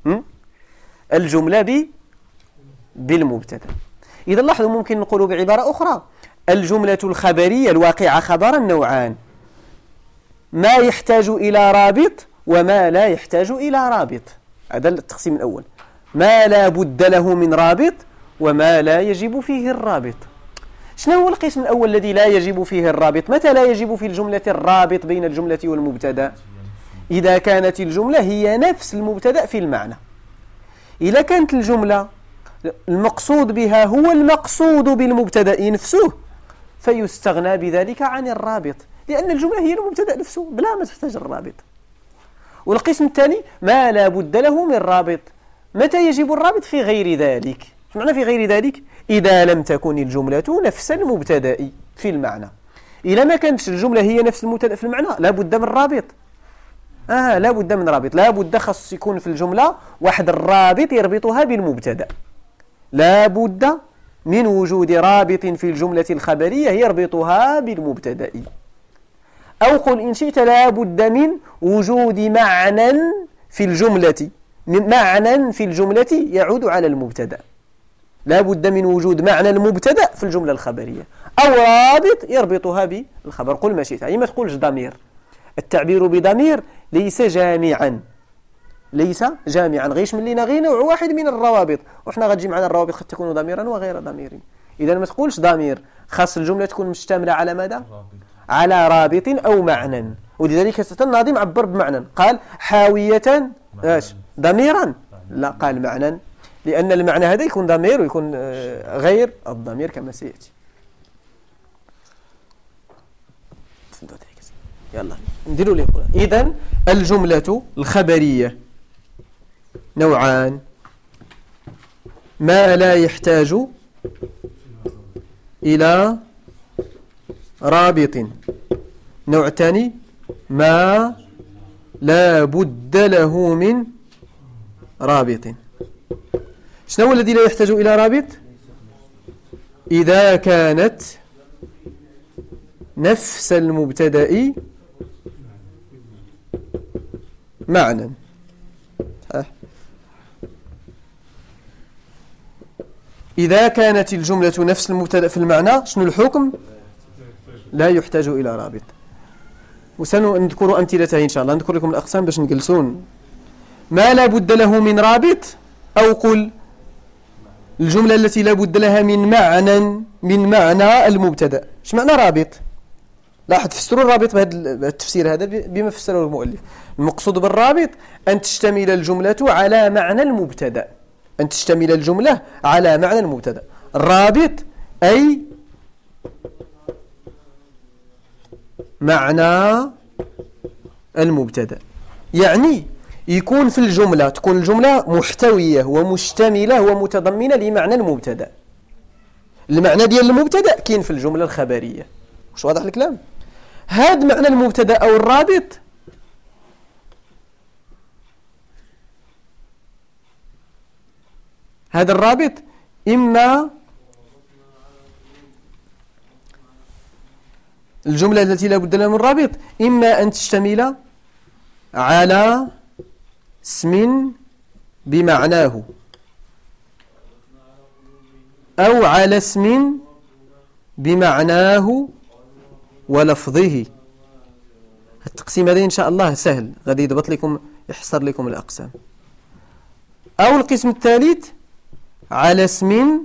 الجملة بالمبتدأ. إذا لاحظوا ممكن نقولوا بعبارة أخرى: الجملة الخبرية الواقعة خبرا نوعان: ما يحتاج إلى رابط وما لا يحتاج إلى رابط. هذا التقسيم الأول: ما لا بد له من رابط وما لا يجب فيه الرابط. شنو هو القسم الأول الذي لا يجب فيه الرابط؟ متى لا يجب في الجملة الرابط بين الجملة والمبتدأ؟ إذا كانت الجملة هي نفس المبتدأ في المعنى. إذا كانت الجملة المقصود بها هو المقصود بالمبتدأ نفسه فيستغنى بذلك عن الرابط، لأن الجملة هي المبتدأ نفسه بلا ما تحتاج الرابط. والقسم الثاني: ما لا بد له من رابط. متى يجب الرابط؟ في غير ذلك. شو معنى في غير ذلك؟ إذا لم تكن الجملة نفس المبتدأ في المعنى. إذا ما كانتش الجملة هي نفس المبتدأ في المعنى لا بد من رابط. لا بد من رابط، لا بد خص يكون في الجملة واحد الرابط يربطها بالمبتدأ. لا بد من وجود رابط في الجملة الخبرية يربطها بالمبتدأ. أو قل إن شئت لا بد من وجود معنى في الجملة، معنى في الجملة يعود على المبتدأ. لا بد من وجود معنى المبتدأ في الجملة الخبرية أو رابط يربطها بالخبر. قل ما شئت، يعني ما تقولش ضمير. التعبير بضمير ليس جامعا، ليس جامعا، غيش من لنا غير نوع واحد من الروابط، وإحنا غتجي معنا الروابط قد تكون ضميرا وغير ضمير. إذا ما تقولش ضمير، خاص الجملة تكون مشتملة على ماذا؟ على رابط أو معنى. ولذلك الناظم عبر بمعنى، قال حاوية ضميرا، لا قال معنى، لأن المعنى هذا يكون ضمير ويكون غير الضمير كما سيأتي. يلا نديروا لي. إذن الجملة الخبرية نوعان: ما لا يحتاج إلى رابط، نوع ثاني ما لا بد له من رابط. شنو الذي لا يحتاج إلى رابط؟ إذا كانت نفس المبتدأ معنى. إذا كانت الجملة نفس المبتدأ في المعنى، شنو الحكم؟ لا يحتاج إلى رابط. وسنذكر أمثلتها إن شاء الله، نذكر لكم الأقسام باش نجلسون. ما لا بد له من رابط، أو قل الجملة التي لا بد لها من معنى المبتدأ. ايش معنى رابط؟ لاحظ تفسروا الرابط بهذا التفسير هذا بما فسره المؤلف. المقصود بالرابط أن تشتمل الجملة على معنى المبتدأ، أن تشتمل الجملة على معنى المبتدأ. الرابط أي معنى المبتدأ، يعني يكون في الجملة، تكون الجملة محتوية ومشتملة ومتضمنة لمعنى المبتدأ. المعنى ديال المبتدأ كاين في الجملة الخبرية. واش واضح الكلام؟ هذا معنى المبتدأ أو الرابط هذا الرابط إما الجملة التي لا بد لها من رابط إما أن تشتمل على اسم بمعناه أو على اسم بمعناه ولفظه. التقسيم هذا إن شاء الله سهل، غادي يضبط لكم، يحصر لكم الأقسام. أو القسم الثالث على اسم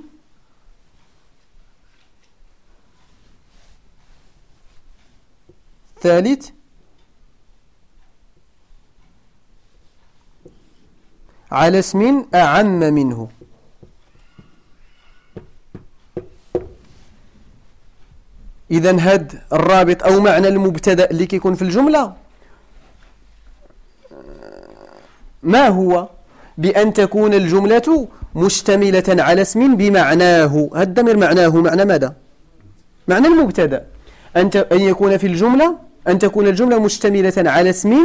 ثالث على اسم أعم منه. إذن هاد الرابط أو معنى المبتدأ اللي كيكون في الجملة ما هو؟ بأن تكون الجملة مشتملة على اسم بمعناه. هاد الضمير معناه معنى ماذا؟ معنى المبتدأ. أن يكون في الجملة، أن تكون الجملة مشتملة على اسم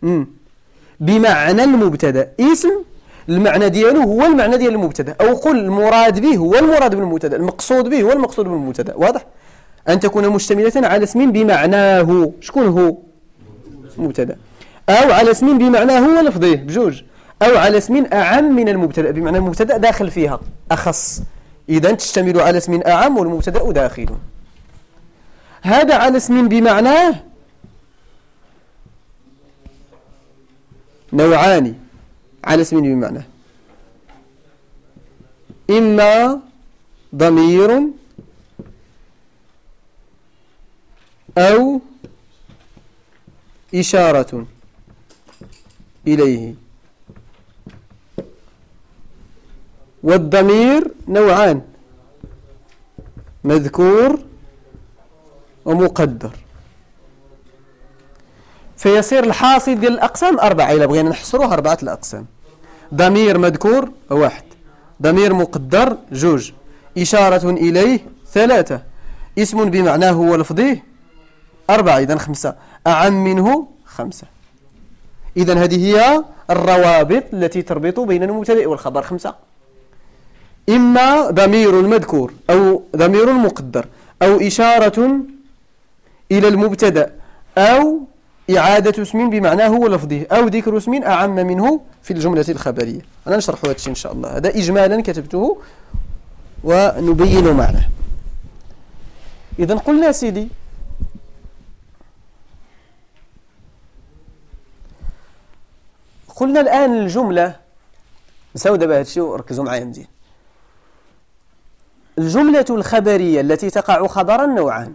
بمعنى المبتدأ. اسم المعنى دياله هو المعنى ديال المبتدأ، أو قل المراد به هو المراد بالمبتدأ، المقصود به هو المقصود بالمبتدأ. واضح؟ أن تكون مشتملة على اسم بمعناه. شكون هو؟ مبتدأ. أو على اسم بمعناه ولفظه بجوج، أو على اسم أعم من المبتدأ، بمعنى المبتدأ داخل فيها أخص. إذا تشتمل على اسم أعم والمبتدأ داخل. هذا على اسم بمعناه نوعان. على اسم بمعناه إما ضمير أو إشارة إليه. والضمير نوعان: مذكور ومقدر. فيصير الحاصل ديال الأقسام أربعة، إلا بغينا نحصروها 4 الأقسام: ضمير مذكور 1، ضمير مقدر 2، إشارة إليه 3، اسم بمعناه ولفظه 4، إذن 5، أعم منه 5. إذن هذه هي الروابط التي تربط بين المبتدأ والخبر 5. إما ضمير مذكور أو ضمير مقدر أو إشارة إلى المبتدأ أو إعادة اسم بمعناه ولفظه أو ذكر اسم أعم منه في الجملة الخبرية. أنا نشرح هذا الشيء إن شاء الله، هذا إجمالا كتبته ونبين معناه. إذا قلنا سيدي قلنا الآن الجملة، نساو دابا هذا الشيء وركزوا معايا مزيان. الجملة الخبرية التي تقع خبرا نوعان: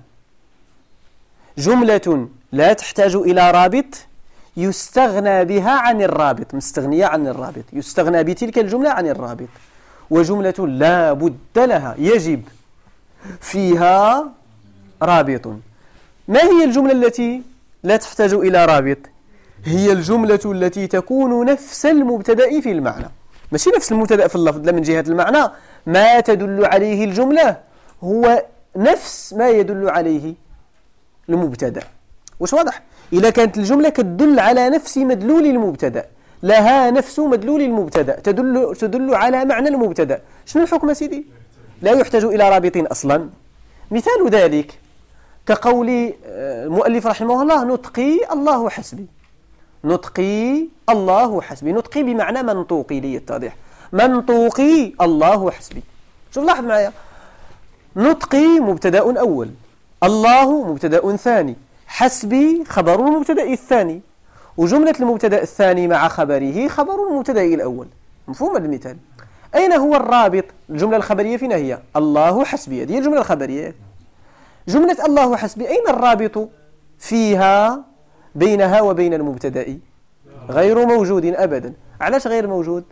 جملة لا تحتاج إلى رابط يستغنى بها عن الرابط، مستغنية عن الرابط، يستغنى بتلك الجملة عن الرابط، وجملة لا بد لها يجب فيها رابط. ما هي الجملة التي لا تحتاج إلى رابط؟ هي الجملة التي تكون نفس المبتدأ في المعنى، ماشي نفس المبتدأ في اللفظ، لا، من جهة المعنى ما تدل عليه الجملة هو نفس ما يدل عليه المبتدأ. واش واضح؟ إذا كانت الجملة كتدل على نفس مدلول المبتدأ، لها نفس مدلول المبتدأ، تدل على معنى المبتدأ، شنو الحكم سيدي؟ لا يحتاج إلى رابط أصلا. مثال ذلك كقول المؤلف رحمه الله: نطقي الله حسبي. نطقي الله حسبي، نطقي بمعنى منطوقي ليتضح، منطوقي الله حسبي. شوف لاحظ معايا، نطقي مبتدأ أول، الله مبتدأ ثاني، حسبي خبر المبتدأ الثاني، وجملة المبتدأ الثاني مع خبره خبر المبتدأ الأول. مفهوم هذا المثال؟ أين هو الرابط؟ الجملة الخبرية فينا هي الله حسبي، هذه الجملة الخبرية. جملة الله حسبي أين الرابط فيها بينها وبين المبتدأ؟ غير موجود أبدا. علاش غير موجود؟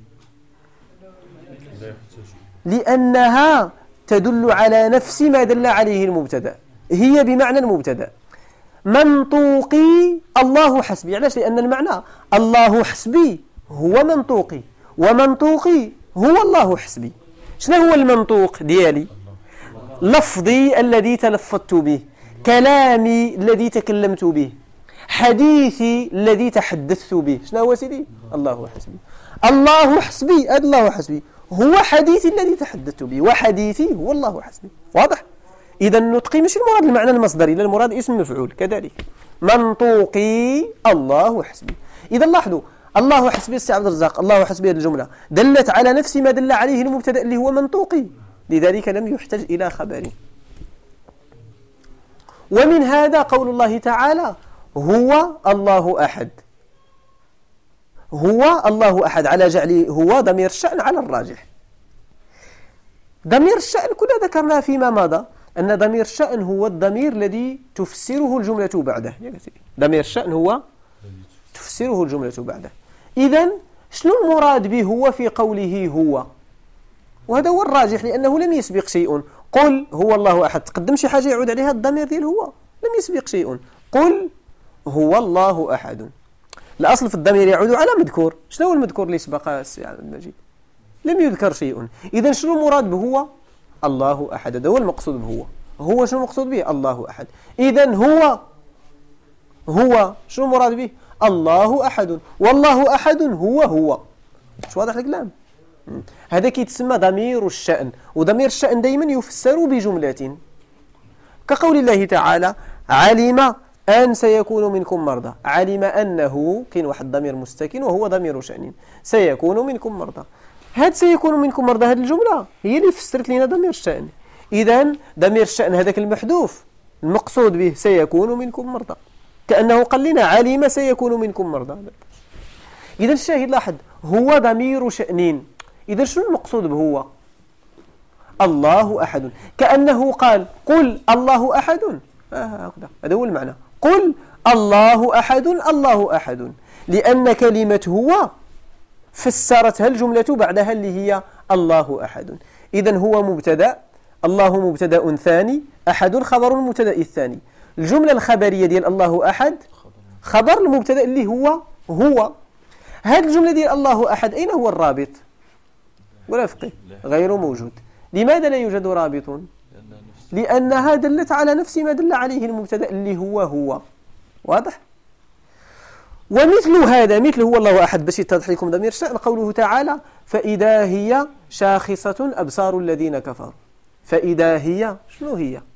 لأنها تدل على نفس ما دل عليه المبتدأ، هي بمعنى المبتدأ. منطوقي الله حسبي، علاش؟ لأن المعنى الله حسبي هو منطوقي، ومنطوقي هو الله حسبي. شنو هو المنطوق ديالي؟ لفظي الذي تلفظت به، كلامي الذي تكلمت به، حديثي الذي تحدثت به. شنو هو سيدي؟ الله حسبي. الله حسبي، الله حسبي هو حديثي الذي تحدثت به، وحديثي هو الله حسبي. واضح؟ إذا النطقي مش المراد المعنى المصدري، لا، المراد اسم مفعول. كذلك منطوقي الله حسبي. إذا لاحظوا، الله حسبي السي عبد الرزاق، الله حسبي هذه الجملة دلت على نفس ما دل عليه المبتدأ اللي هو منطوقي، لذلك لم يحتج إلى خبر. ومن هذا قول الله تعالى: هو الله أحد. هو الله أحد، على جعل هو ضمير الشأن على الراجح. ضمير الشأن كنا ذكرنا فيما مضى أن ضمير الشأن هو الضمير الذي تفسره الجملة بعده. ضمير الشأن هو تفسره الجملة بعده. إذن شنو المراد به هو في قوله هو؟ وهذا هو الراجح، لأنه لم يسبق شيء. قل هو الله أحد، تقدم شي حاجة يعود عليها الضمير ديال هو، لم يسبق شيء. قل هو الله أحد، الأصل في الضمير يعود على مذكور. شنو هو المذكور اللي سبق السي عبد المجيد؟ لم يذكر شيء. إذن شنو المراد به؟ الله أحد، هذا هو المقصود به. هو شنو المقصود به؟ الله أحد. إذن هو شنو المراد به؟ الله أحد، والله أحد هو. مش واضح الكلام؟ هذا كيتسمى ضمير الشأن، وضمير الشأن دائما يفسر بجملة، كقول الله تعالى: علم أن سيكون منكم مرضى. علم أنه كاين واحد ضمير مستكن وهو ضمير شأن، سيكون منكم مرضى. هاد سيكون منكم مرضى، هاد الجملة هي اللي فسرت لنا ضمير الشأن. إذن ضمير الشأن هذاك المحذوف المقصود به سيكون منكم مرضى، كأنه قال لنا علم سيكون منكم مرضى. إذن الشاهد لاحظ، هو ضمير شأن. إذن شنو المقصود به هو؟ الله أحد، كأنه قال: قل الله أحد. هذا هو المعنى، قل الله أحد، الله أحد، لأن كلمة هو فسرتها الجملة بعدها اللي هي الله أحد. إذن هو مبتدأ، الله مبتدأ ثاني، أحد خبر المبتدأ الثاني. الجملة الخبرية ديال الله أحد خبر المبتدأ اللي هو. هذه الجملة ديال الله أحد أين هو الرابط؟ ولا فقه؟ غير موجود. لماذا لا يوجد رابط؟ لأنها دلت على نفس ما دل عليه المبتدأ اللي هو. واضح؟ ومثل هذا مثل هو الله أحد باش يتضح لكم ضمير الشأن قوله تعالى فإذا هي شاخصة أبصار الذين كفروا. فإذا هي شنو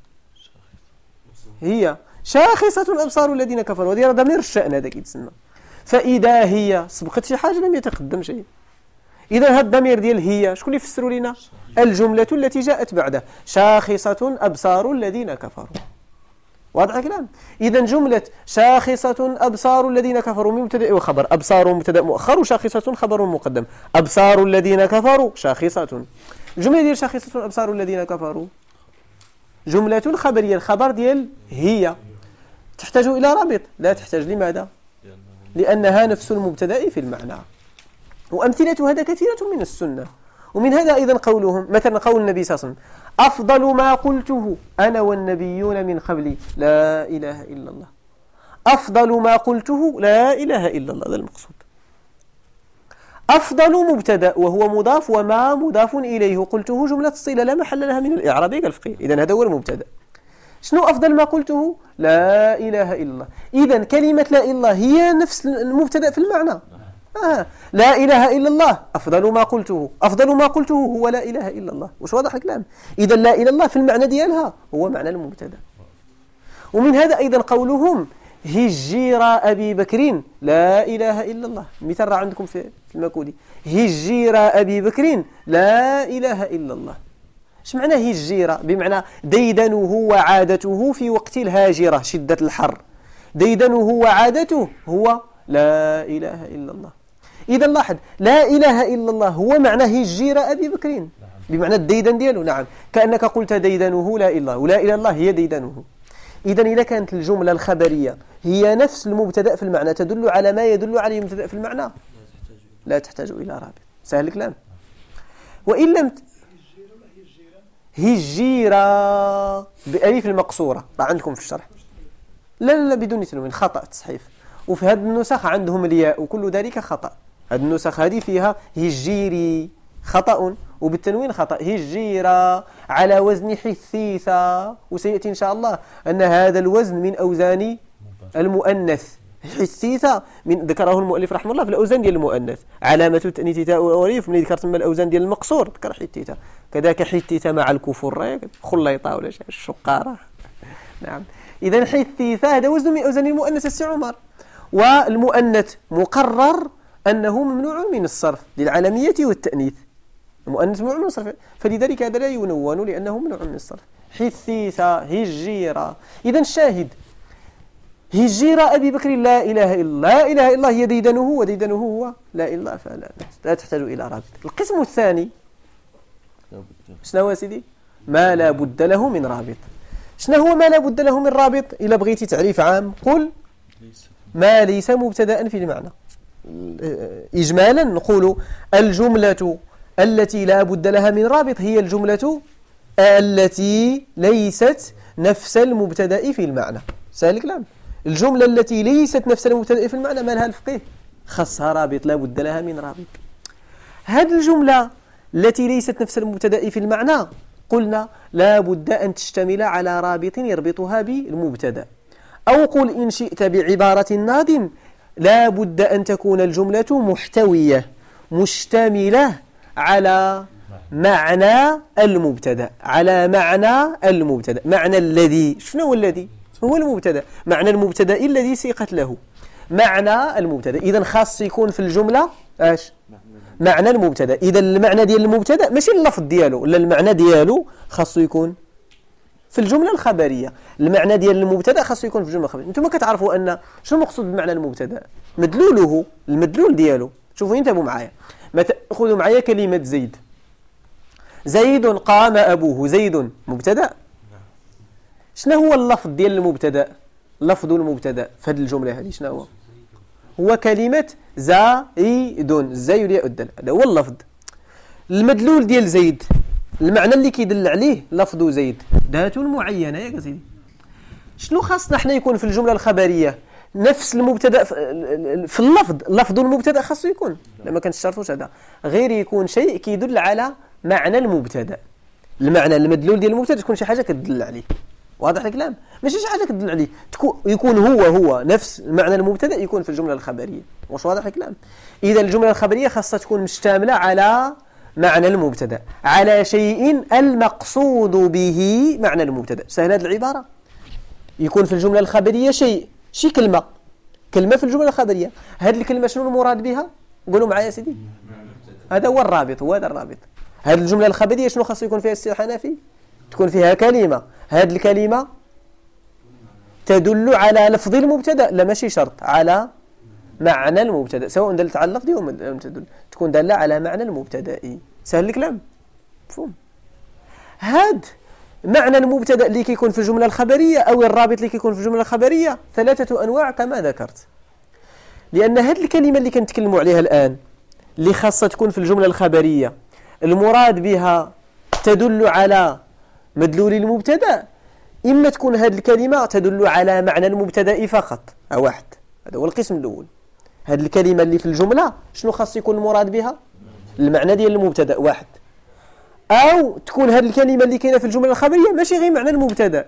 هي شاخصة أبصار الذين كفروا، هذه ضمير الشأن هذا كيتسمى. فإذا هي سبقت شي حاجة لم يتقدم شيء. إذا هذا الضمير ديال هي شكون اللي يفسروا لنا؟ الجملة التي جاءت بعده شاخصة أبصار الذين كفروا. واضح الكلام؟ إذا جملة شاخصة أبصار الذين كفروا من مبتدأ وخبر، أبصار مبتدأ مؤخر وشاخصة خبر مقدم، أبصار الذين كفروا شاخصة. الجملة ديال شاخصة أبصار الذين كفروا جملة خبرية، الخبر ديال هي تحتاج إلى رابط؟ لا تحتاج. لماذا؟ لأنها نفس المبتدأ في المعنى. وأمثلة هذا كثيرة من السنة. ومن هذا أيضا قولهم، مثلا قول النبي صلى الله عليه وسلم أفضل ما قلته أنا والنبيون من قبلي لا إله إلا الله. أفضل ما قلته لا إله إلا الله، هذا المقصود. أفضل مبتدأ وهو مضاف وما مضاف إليه، قلته جملة صلة لا محل لها من الإعراب الفقهي. إذن هذا هو المبتدأ. شنو أفضل ما قلته؟ لا إله إلا الله. إذن كلمة لا إله إلا الله هي نفس المبتدأ في المعنى. لا إله إلا الله أفضل ما قلته، أفضل ما قلته هو لا إله إلا الله. وش واضح الكلام؟ إذن لا إله إلا الله في المعنى ديالها هو معنى المبتدأ. ومن هذا أيضا قولهم هجير أبي بكر لا إله إلا الله. مثال راه عندكم في المكودي هجير أبي بكر لا إله إلا الله. ايش معنى هجير؟ بمعنى ديدنه وعادته في وقت الهاجرة شدة الحر، ديدنه وعادته هو لا إله إلا الله. إذا لاحظ لا إله إلا الله هو معنى هجير أبي بكر بمعنى الديدن دياله. نعم، كأنك قلت ديدنه لا إله إلا الله ولا إله إلا الله هي ديدنه. إذا إذا كانت الجملة الخبرية هي نفس المبتدأ في المعنى تدل على ما يدل عليه المبتدأ في المعنى لا تحتاج إلى رابط. سهل الكلام. وإن لم هجيرة بألف المقصورة راه عندكم في الشرح لا بدون تنوين، خطأ تصحيف. وفي هذه النسخ عندهم الياء وكل ذلك خطأ. هذه النسخ هذه فيها هجيري خطأ وبالتنوين خطأ. هجيرة على وزن حثيثة، وسيأتي إن شاء الله أن هذا الوزن من أوزان المؤنث. حثيثة من ذكره المؤلف رحمه الله في الأوزان ديال المؤنث، علامة التأنيث تاء والألف. من ذكرت من الأوزان ديال المقصور ذكر حثيثة، كذاك حثيثة مع الكفر خليطة ولا شيء الشقارة. نعم، إذا حثيثة هذا وزن من أوزان المؤنث السي عمر. والمؤنث مقرر أنه ممنوع من الصرف للعالمية والتأنيث، المؤنث ممنوع من الصرف، فلذلك هذا لا ينون لأنه ممنوع من الصرف. حثيثة هجيرة. إذا الشاهد هجير أبي بكر لا إله إلا الله، لا إله إلا الله هي ديدنه وديدنه هو لا إله إلا الله، فلا لا تحتاج إلى رابط. القسم الثاني شنو هو سيدي؟ ما لا بد له من رابط. شنو هو ما لا بد له من رابط؟ إلا بغيتي تعريف عام قل ما ليس مبتدأ في المعنى. إجمالا نقول الجملة التي لا بد لها من رابط هي الجملة التي ليست نفس المبتدأ في المعنى. سهل الكلام. الجملة التي ليست نفس المبتدأ في المعنى ما لها الفقيه خصها رابط، لا بد لها من رابط. هذه الجملة التي ليست نفس المبتدأ في المعنى قلنا لا بد أن تشتمل على رابط يربطها بالمبتدأ. أو قل إن شئت بعبارة الناظم لا بد أن تكون الجملة محتوية مشتملة على معنى المبتدأ، على معنى المبتدأ. معنى الذي، شنو هو الذي؟ هو المبتدأ، معنى المبتدأ الذي سيقت له معنى المبتدأ. إذن خاص يكون في الجملة ايش؟ معنى المبتدأ. إذا المعنى ديال المبتدأ ماشي اللفظ ديالو، لا المعنى ديالو خاص يكون في الجملة الخبرية. المعنى ديال المبتدأ خاص يكون في الجملة الخبرية. انتم كتعرفوا أن شنو المقصود بمعنى المبتدأ؟ مدلوله، المدلول ديالو. شوفوا انتبهوا معايا، خذوا معايا كلمة زيد. زيد قام أبوه، زيد مبتدأ. شنو هو اللفظ ديال المبتدأ؟ لفظ المبتدأ في هذه الجملة هذه شنو هو؟ هو كلمة زايد، زايد يؤدل، هذا هو اللفظ. المدلول ديال زيد المعنى اللي كيدل عليه لفظ زيد ذات معينة يا سيدي. شنو خاصنا احنا يكون في الجملة الخبرية؟ نفس المبتدأ في اللفظ، لفظ المبتدأ خاصه يكون، لما كنشرطوش هذا غير يكون شيء كيدل على معنى المبتدأ. المعنى المدلول ديال المبتدأ تكون شي حاجة كتدل عليه. واضح الكلام؟ ماشي شي حاجة كتدل عليه، يكون هو نفس معنى المبتدأ يكون في الجملة الخبرية. واش واضح الكلام؟ إذا الجملة الخبرية خاصة تكون مشتملة على معنى المبتدأ، على شيء المقصود به معنى المبتدأ. سهل هذه العبارة؟ يكون في الجملة الخبرية شي كلمة في الجملة الخبرية، هذه الكلمة شنو المراد بها؟ قولوا معايا سيدي. هذا هو الرابط، هذه الجملة الخبرية شنو خاص يكون فيها السي الحنفي؟ تكون فيها كلمة، هذه الكلمة تدل على لفظ المبتدأ، لا ماشي شرط، على معنى المبتدأ، سواء دلت على اللفظ أو لم تدل، تكون دالة على معنى المبتدأ. سهل الكلام؟ مفهوم؟ هاد معنى المبتدأ اللي كيكون في الجملة الخبرية أو الرابط اللي كيكون في الجملة الخبرية 3 أنواع كما ذكرت. لأن هاد الكلمة اللي كنتكلموا عليها الآن اللي خاصة تكون في الجملة الخبرية المراد بها تدل على مدلول المبتدأ، إما تكون هذه الكلمة تدل على معنى المبتدأ فقط، واحد، هذا هو القسم الأول. هذه الكلمة اللي في الجملة شنو خاص يكون المراد بها؟ المعنى ديال المبتدأ، واحد. أو تكون هذه الكلمة اللي كاينة في الجملة الخبرية ماشي غير معنى المبتدأ،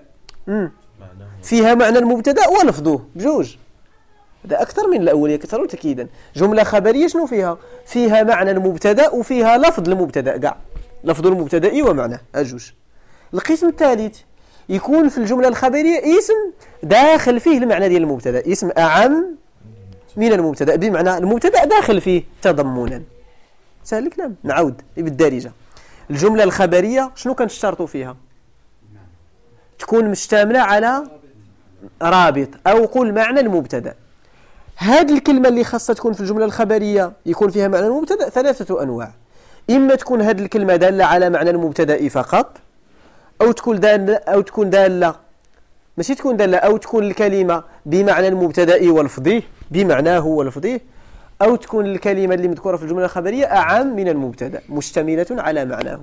فيها معنى المبتدأ ولفظه بجوج. هذا أكثر من الأول، يكثر تأكيدا. جملة خبرية شنو فيها معنى المبتدأ وفيها لفظ المبتدأ، كاع لفظ المبتدأ ومعناه أجوج. القسم الثالث يكون في الجملة الخبرية اسم داخل فيه المعنى ديال المبتدأ، اسم أعم من المبتدأ، بمعنى المبتدأ داخل فيه تضمنا. سهل الكلام؟ نعود بالدارجة. الجملة الخبرية شنو كنشترطوا فيها؟ تكون مشتملة على رابط أو قول معنى المبتدأ. هذه الكلمة اللي خاصة تكون في الجملة الخبرية يكون فيها معنى المبتدأ 3 أنواع، إما تكون هذه الكلمة دالة على معنى المبتدأ فقط، أو تكون دالة ماشي تكون دالة، أو تكون الكلمة بمعنى المبتدأ ولفظه، بمعناه ولفظه، أو تكون الكلمة اللي مذكورة في الجملة الخبرية أعم من المبتدأ مشتملة على معناه.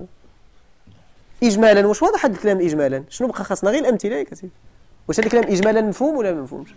إجمالا واش واضح هذا الكلام؟ إجمالا شنو بقى خاصنا؟ غير الأمثلة يا كثير. واش هذا الكلام إجمالا مفهوم ولا ما مفهومش؟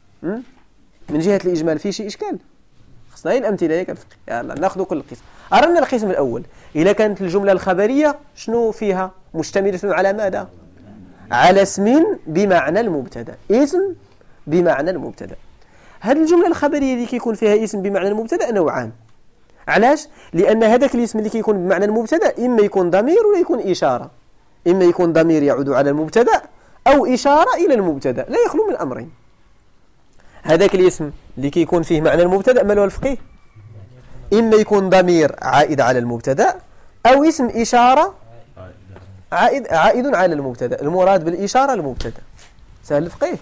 من جهة الإجمال في شيء إشكال؟ خاصنا غير الأمثلة يا كنفق. يلا ناخذ كل قسم. أرنا القسم الأول، إذا كانت الجملة الخبرية شنو فيها؟ مشتملة على ماذا؟ على اسم بمعنى المبتدأ، اسم بمعنى المبتدأ. هذه الجملة الخبرية اللي كيكون فيها اسم بمعنى المبتدأ نوعان. علاش؟ لأن هذاك الاسم اللي كيكون بمعنى المبتدأ إما يكون ضمير ولا يكون إشارة، إما يكون ضمير يعود على المبتدأ أو إشارة إلى المبتدأ، لا يخلو من أمرين. هذاك الاسم اللي كيكون فيه معنى المبتدأ مالو الفقيه، إما يكون ضمير عائد على المبتدأ أو اسم إشارة عائد على المبتدأ، المراد بالإشارة المبتدأ. سهل الفقيه.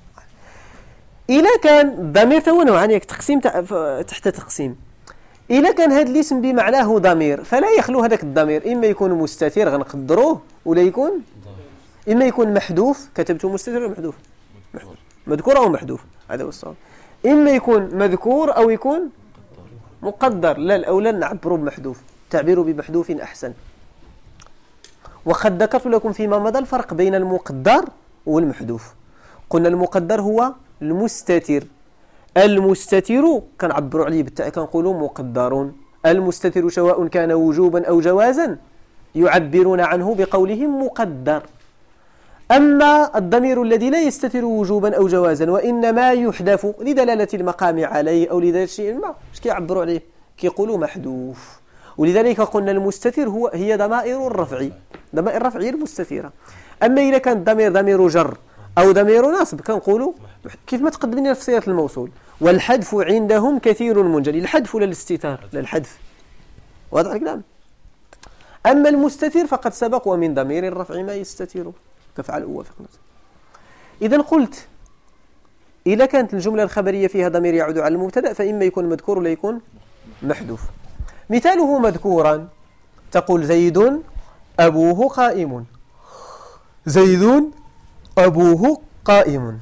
إذا كان الضمير تو نوعان، تقسيم تحت تقسيم. إذا كان هذا الاسم بمعناه ضمير فلا يخلو هذاك الضمير، إما يكون مستتر غنقدروه ولا يكون إما يكون محذوف، كتبته مستتر ولا محذوف؟ مذكور أو محذوف، هذا هو الصواب. إما يكون مذكور أو يكون مقدر، لا الأولى نعبروا بمحذوف، تعبيروا بمحذوف أحسن. وقد ذكرت لكم فيما مضى الفرق بين المقدر والمحذوف. قلنا المقدر هو المستتر، المستتر كنعبروا عليه بالتاء كنقولوا مقدر. المستتر سواء كان وجوبا أو جوازا يعبرون عنه بقولهم مقدر. أما الضمير الذي لا يستتر وجوبا أو جوازا وإنما يحذف لدلالة المقام عليه أو لدلالة شيء ما، اش كيعبروا عليه؟ كيقولوا محذوف. ولذلك قلنا المستتر هي ضمائر الرفع، ضمائر الرفع هي المستترة. أما إذا كان ضمير جر أو ضمير نصب كنقولوا كيف ما تقدم لنا في صيغة الموصول. والحذف عندهم كثير منجلي، الحذف ولا الاستتار؟ لا الحذف. واضح الكلام؟ أما المستتر فقد سبق ومن ضمير الرفع ما يستتر كفعل أوافق. إذا قلت إذا كانت الجملة الخبرية فيها ضمير يعود على المبتدأ فإما يكون مذكور ولا يكون محذوف. مثاله مذكورا تقول زيد أبوه قائم، زيد أبوه قائم.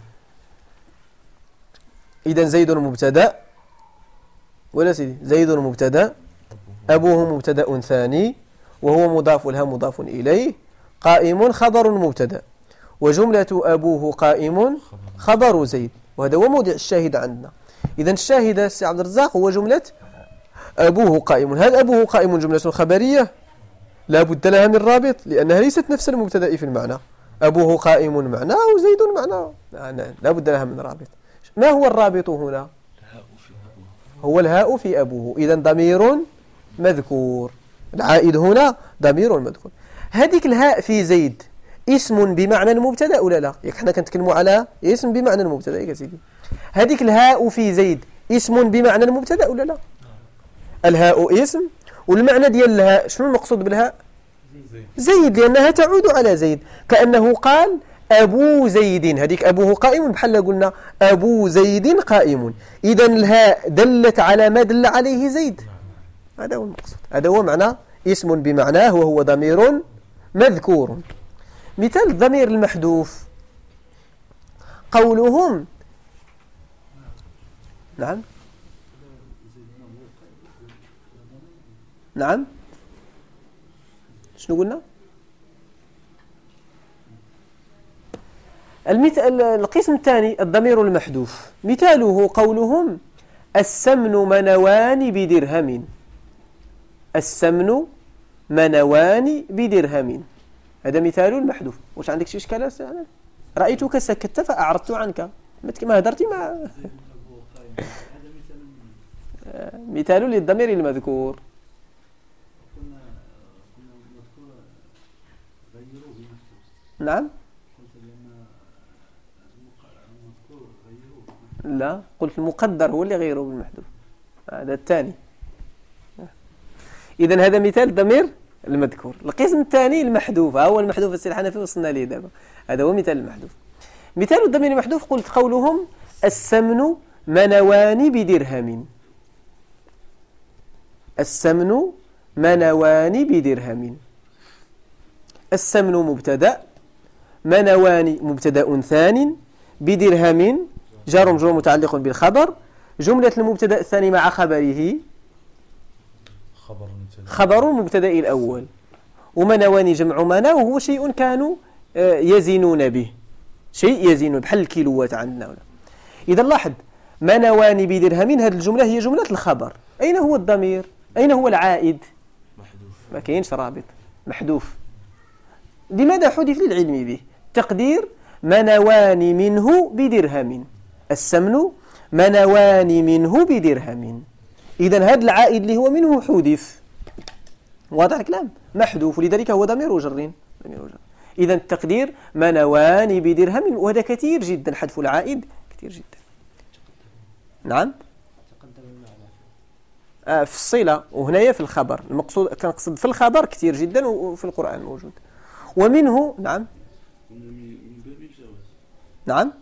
إذن زيد مبتدأ ولا سيدي؟ زيد مبتدأ، أبوه مبتدأ ثاني وهو مضاف لها مضاف إليه، قائم خبر مبتدأ، وجملة أبوه قائم خبر زيد، وهذا هو موضع الشاهد عندنا. إذن الشاهد سي عبد الرزاق هو جملة أبوه قائم. هل أبوه قائم جملة خبرية لا بد لها من رابط لأنها ليست نفس المبتدأ في المعنى، أبوه قائم معناه وزيد معناه، لا بد لها من رابط. ما هو الرابط هنا؟ هو الهاء في أبوه، إذن ضمير مذكور. العائد هنا ضمير مذكور. هذيك الهاء في زيد اسم بمعنى المبتدا ولا لا؟ ياك حنا كنتكلموا على اسم بمعنى المبتدا يا سيدي. هذيك الهاء في زيد اسم بمعنى المبتدا ولا لا؟ الهاء اسم، والمعنى ديال الهاء شنو المقصود بالهاء؟ زيد، لأنها تعود على زيد، كأنه قال أبو زيد. هذيك أبوه قائم بحال قلنا أبو زيد قائم، إذن الهاء دلت على ما دل عليه زيد. هذا هو المقصود، هذا هو معنى اسم بمعناه وهو ضمير مذكور. مثال الضمير المحذوف قولهم نعم نعم شنو قلنا؟ القسم الثاني الضمير المحذوف مثاله قولهم السمن منوان بدرهم. السمن منوان بدرهم، هذا مثال المحذوف. واش عندك شي اشكال؟ رأيتك سكت فأعرضت عنك، ما هدرتي مع مثال للضمير المذكور. نعم لا، قلت المقدر هو اللي غيره بالمحذوف، هذا الثاني. إذن هذا مثال الضمير المذكور. القسم الثاني المحذوف، هو المحذوف السي الحنفي وصلنا ليه دابا، هذا هو مثال المحذوف. مثال الضمير المحذوف قلت قولهم السمن منوان بدرهم. السمن منوان بدرهم. السمن مبتدأ، منوان مبتدأ ثان، بدرهم جار مجرور متعلق بالخبر. جملة المبتدأ الثاني مع خبره خبر المبتدأ الأول، ومنوان جمع منى وهو شيء كانوا يزنون به، شيء يزن بحال الكيلوات عندنا. إذا لاحظ منوان بدرهم، هذه الجملة هي جملة الخبر. أين هو الضمير؟ أين هو العائد؟ ما كاينش رابط، محذوف. لماذا حذف؟ للعلم به. تقدير منوان منه بدرهم، السمن منوان منه بدرهم. إذن هذا العائد اللي هو منه حذف، واضح الكلام؟ محذوف، ولذلك هو ضمير جر. إذن التقدير منوان بدرهم، وهذا كثير جدا، حذف العائد كثير جدا. نعم في الصلة، وهنايا في الخبر. المقصود كنقصد في الخبر كثير جدا وفي القرآن موجود. ومنه نعم نعم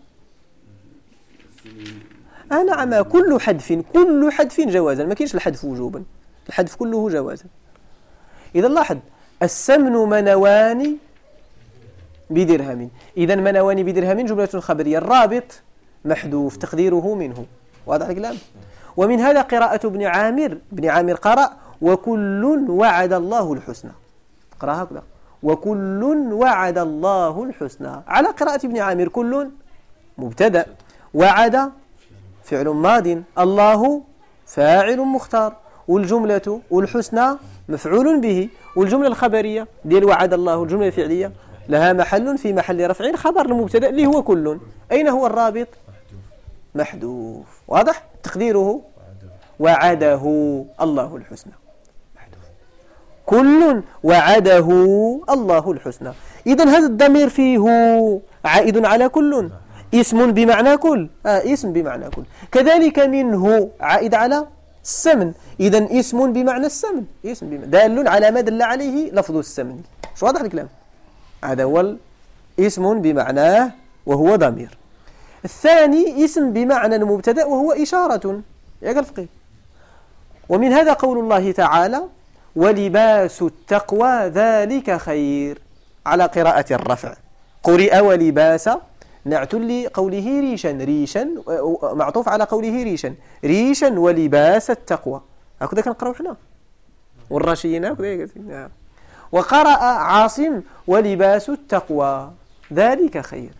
نعم كل حذف جوازا، ما كاينش الحذف وجوبا، الحذف كله جوازا. إذا لاحظ السمن منوان بدرهم، إذا منوان بدرهم جملة خبرية، الرابط محذوف تقديره منه، واضح الكلام؟ ومن هذا قراءة ابن عامر قرأ وكل وعد الله الحسنى، قرأها كذا وكل وعد الله الحسنى. على قراءة ابن عامر كل مبتدأ، وعد فعل ماض، الله فاعل مختار، والجملة والحسنى مفعول به، والجملة الخبرية ديال وعد الله الجملة الفعلية لها محل في محل رفع خبر المبتدأ اللي هو كل. أين هو الرابط؟ محذوف، واضح؟ تقديره وعده الله الحسنى، محذوف. كل وعده الله الحسنى. إذن هذا الضمير فيه عائد على كل، اسم بمعنى كل، اسم بمعنى كل. كذلك منه عائد على السمن، إذن اسم بمعنى السمن، اسم دال على ما دل عليه لفظ السمن. شو واضح الكلام؟ هذا هو اسم بمعناه وهو ضمير. الثاني اسم بمعنى المبتدأ وهو إشارة، يا الفقيه. ومن هذا قول الله تعالى ولباس التقوى ذلك خير، على قراءة الرفع. قرئ ولباس نعت لقوله ريشا معطوف على قوله ريشا ولباس التقوى، هكذا كنقراو حنا والراشيين هكذا. وقرأ عاصم ولباس التقوى ذلك خير،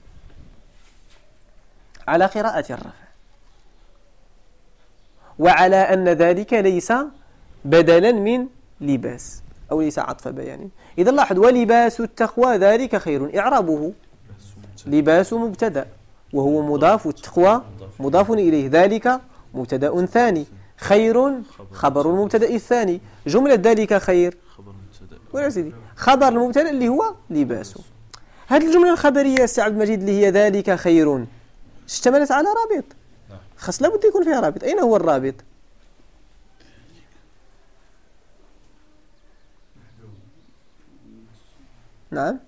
على قراءة الرفع، وعلى أن ذلك ليس بدلا من لباس أو ليس عطف بيان. إذا لاحظ ولباس التقوى ذلك خير، إعرابه لباس مبتدأ وهو مضاف، والتقوى مضاف إليه. ذلك مبتدأ ثاني، خير خبر المبتدأ الثاني. جملة ذلك خير ولا سيدي خبر المبتدأ اللي هو لباس. هذه الجملة الخبرية سي عبد المجيد اللي هي ذلك خير اشتملت على رابط، خاص لابد يكون فيها رابط. أين هو الرابط؟ نعم،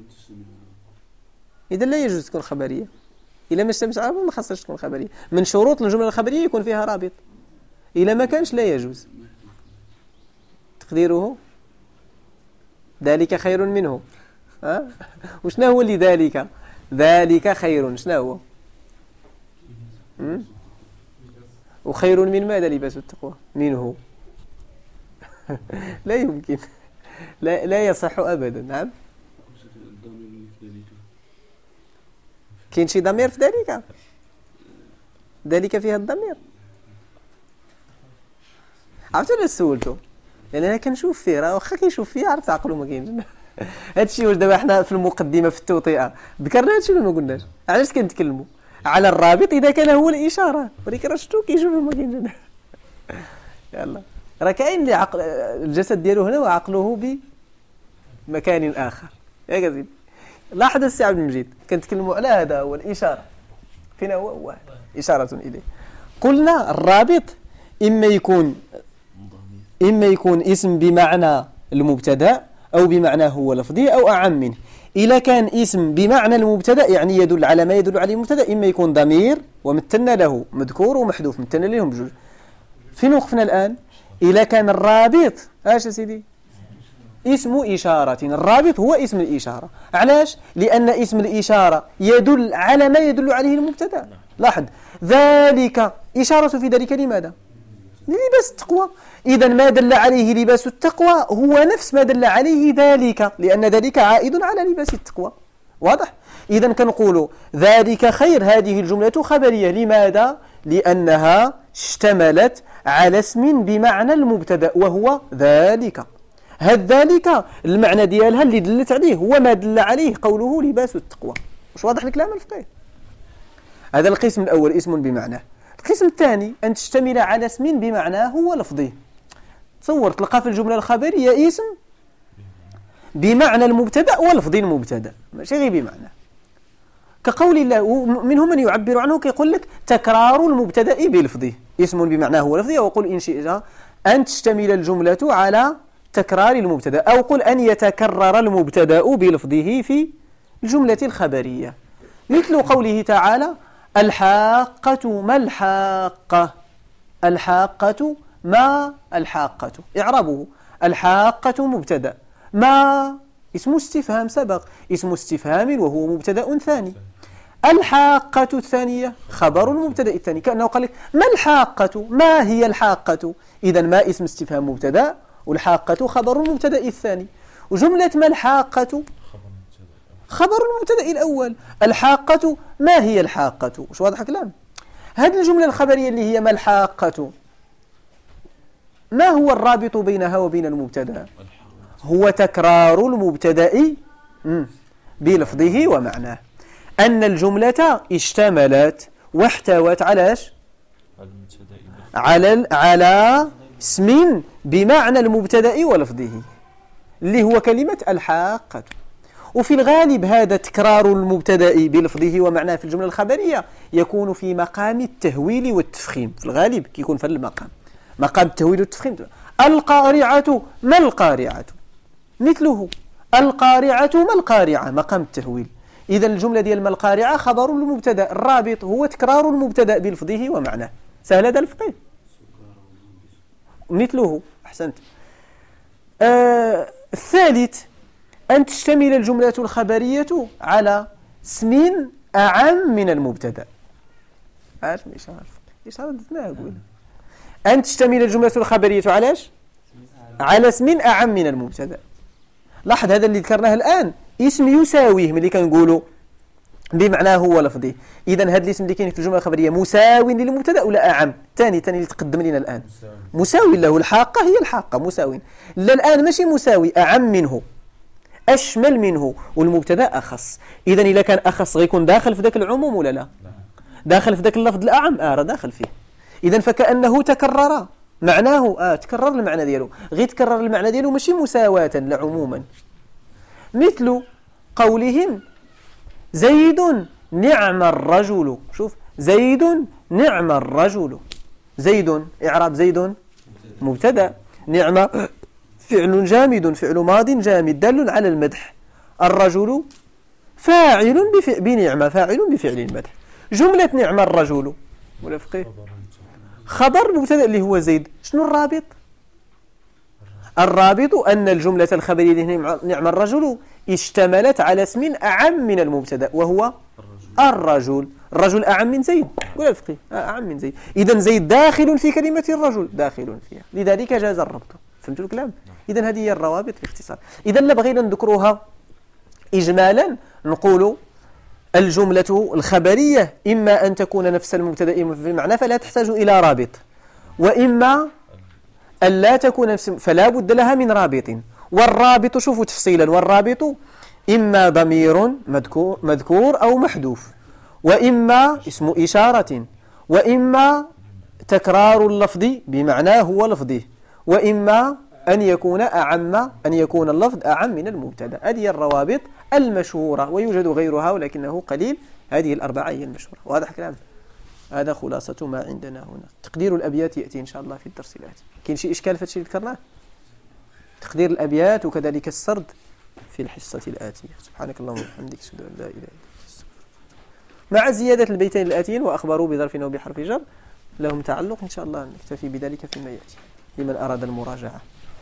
إذا لا يجوز تكون خبرية. إذا ما اشتملت على رابط ما خاصهاش تكون خبرية. من شروط الجملة الخبرية يكون فيها رابط، إذا ما كانش لا يجوز. تقديره ذلك خير منه. وشنا هو اللي ذلك؟ ذلك خير شنا هو؟ وخير من ماذا؟ لباس التقوى منه. لا يمكن، لا يصح أبدا. نعم، كاين شي ضمير في ذلك؟ ذلك فيها الضمير؟ عرفتوا ولا سولتو؟ لأن أنا كنشوف فيه، راه واخا كيشوف فيه عرفت عقلو ما كاينش. هادشي واش دابا حنا في المقدمة في التوطئة ذكرنا هادشي ولا ما قلناش؟ علاش كنتكلموا على الرابط إذا كان هو الإشارة، ولكن راه شفتو كيشوف ما كاينش. يلا راه كاين اللي عقل الجسد ديالو هنا وعقله بمكان آخر. يا كزيد لاحظ السي عبد المجيد كنتكلموا على هذا هو الإشارة. فين هو إشارة إليه. قلنا الرابط إما يكون اسم بمعنى المبتدأ أو بمعنى هو لفظي أو أعم منه. إذا كان اسم بمعنى المبتدأ يعني يدل على ما يدل عليه المبتدأ، إما يكون ضمير ومثلنا له مذكور ومحذوف، مثلنا لهم بجوج. فين وقفنا الآن؟ إذا كان الرابط اش يا سيدي؟ اسم إشارة. الرابط هو اسم الإشارة. علاش؟ لأن اسم الإشارة يدل على ما يدل عليه المبتدأ. لاحظ ذلك إشارة في ذلك لماذا؟ لباس التقوى. إذا ما دل عليه لباس التقوى هو نفس ما دل عليه ذلك، لأن ذلك عائد على لباس التقوى. واضح؟ إذا كنقول ذلك خير، هذه الجملة خبرية. لماذا؟ لأنها اشتملت على اسم بمعنى المبتدأ وهو ذلك. ذلك المعنى ديالها اللي دلت عليه هو ما دل عليه قوله لباس التقوى. واش واضح الكلام الفقيه؟ هذا القسم الأول اسم بمعنى. القسم الثاني أن تشتمل على اسم بمعناه هو لفظي. تصور تلقى في الجملة الخبرية اسم بمعنى المبتدأ ولفظي المبتدأ، ماشي غير بمعنى. كقول الله، ومنهم من يعبر عنه كيقول لك تكرار المبتدأ بلفظه، اسم بمعناه هو لفظي. وقل إن شئت أن تشتمل الجملة على تكرار المبتدأ، أو قل أن يتكرر المبتدأ بلفظه في الجملة الخبرية، مثل قوله تعالى الحاقة ما الحاقة. الحاقة ما الحاقة. إعرابه الحاقة مبتدأ، ما اسم استفهام سبق، اسم استفهام وهو مبتدأ ثاني. الحاقة الثانية خبر المبتدأ الثاني، كأنه قال لك ما الحاقة، ما هي الحاقة. إذا ما اسم استفهام مبتدأ، والحاقة خبر المبتدأ الثاني. وجملة ما الحاقة خبر المبتدأ الأول. الحاقة ما هي الحاقة. وش واضح كلام؟ هذه الجملة الخبرية اللي هي ما الحاقة، ما هو الرابط بينها وبين المبتدأ؟ هو تكرار المبتدأ بلفظه ومعناه. أن الجملة اشتملت واحتوت على اسم بمعنى المبتدأ ولفظه اللي هو كلمة الحاقة. وفي الغالب هذا تكرار المبتدأ بلفظه ومعناه في الجملة الخبرية يكون في مقام التهويل والتفخيم. في الغالب كيكون في المقام مقام التهويل والتفخيم. القارعة ما القارعة، مثله القارعة ما القارعة، مقام التهويل. إذا الجملة ديال ما القارعة خبر المبتدأ، الرابط هو تكرار المبتدأ بلفظه ومعناه. سهل هذا الفقه؟ مثله. أحسنت. الثالث أن تشتمل الجملة الخبرية على اسم أعم من المبتدأ. عارف إشارة دزناها قولنا. أن تشتمل الجملة الخبرية على اسم أعم من المبتدأ. لاحظ هذا اللي ذكرناه الآن اسم يساويه ملي كنقولوا بمعناه هو لفظه. إذن هذا الاسم اللي كاين في الجملة الخبرية مساوي للمبتدأ ولا أعم؟ ثاني اللي تقدم لنا الآن مساوي له. الحاقة هي الحاقة مساوي. لا الآن ماشي مساوي، أعم منه. أشمل منه والمبتدا أخص. إذا إذا كان أخص غيكون داخل في ذاك العموم ولا لا؟ داخل في ذاك اللفظ الأعم راه داخل فيه. إذا فكأنه تكرر معناه تكرر المعنى ديالو، غير تكرر المعنى ديالو ماشي مساواة لا عموما. مثل قولهم زيد نعم الرجل. شوف زيد نعم الرجل. زيد إعراب زيد مبتدا، نعم فعل جامد فعل ماض جامد دال على المدح، الرجل فاعل بنعمة فاعل بفعل المدح. جملة نعم الرجل ولا فقيه خبر مبتدا اللي هو زيد. شنو الرابط؟ الرابط أن الجملة الخبرية نعم الرجل اشتملت على اسم أعم من المبتدا وهو الرجل. الرجل أعم من زيد ولا فقيه أعم من زيد. إذن زيد داخل في كلمة الرجل داخل فيها، لذلك جاز الربط. فهمتوا الكلام؟ إذن هذه هي الروابط باختصار. إذن لبغينا نذكروها إجمالا نقول الجملة الخبرية إما أن تكون نفس المبتدا في المعنى فلا تحتاج إلى رابط، وإما أن لا تكون نفس فلا بد لها من رابط. والرابط شوفوا تفصيلا، والرابط إما ضمير مذكور أو محذوف، وإما اسم إشارة، وإما تكرار اللفظ بمعناه هو لفظه، وإما أن يكون اللفظ أعم من المبتدا. هذه الروابط المشهورة ويوجد غيرها ولكنه قليل. هذه الأربعة هي المشهورة. واضح كلام؟ هذا خلاصة ما عندنا هنا. تقدير الأبيات يأتي إن شاء الله في الدرس الآتي. كاين شي إشكال في الشيء اللي ذكرناه؟ تقدير الأبيات وكذلك السرد في الحصة الآتية. سبحانك اللهم وبحمدك أشهد أن لا إله إلا أنت مع زيادة البيتين الآتيين وأخبروا بظرف أو بحرف جر لهم تعلق إن شاء الله نكتفي بذلك فيما يأتي لمن أراد المراجعة.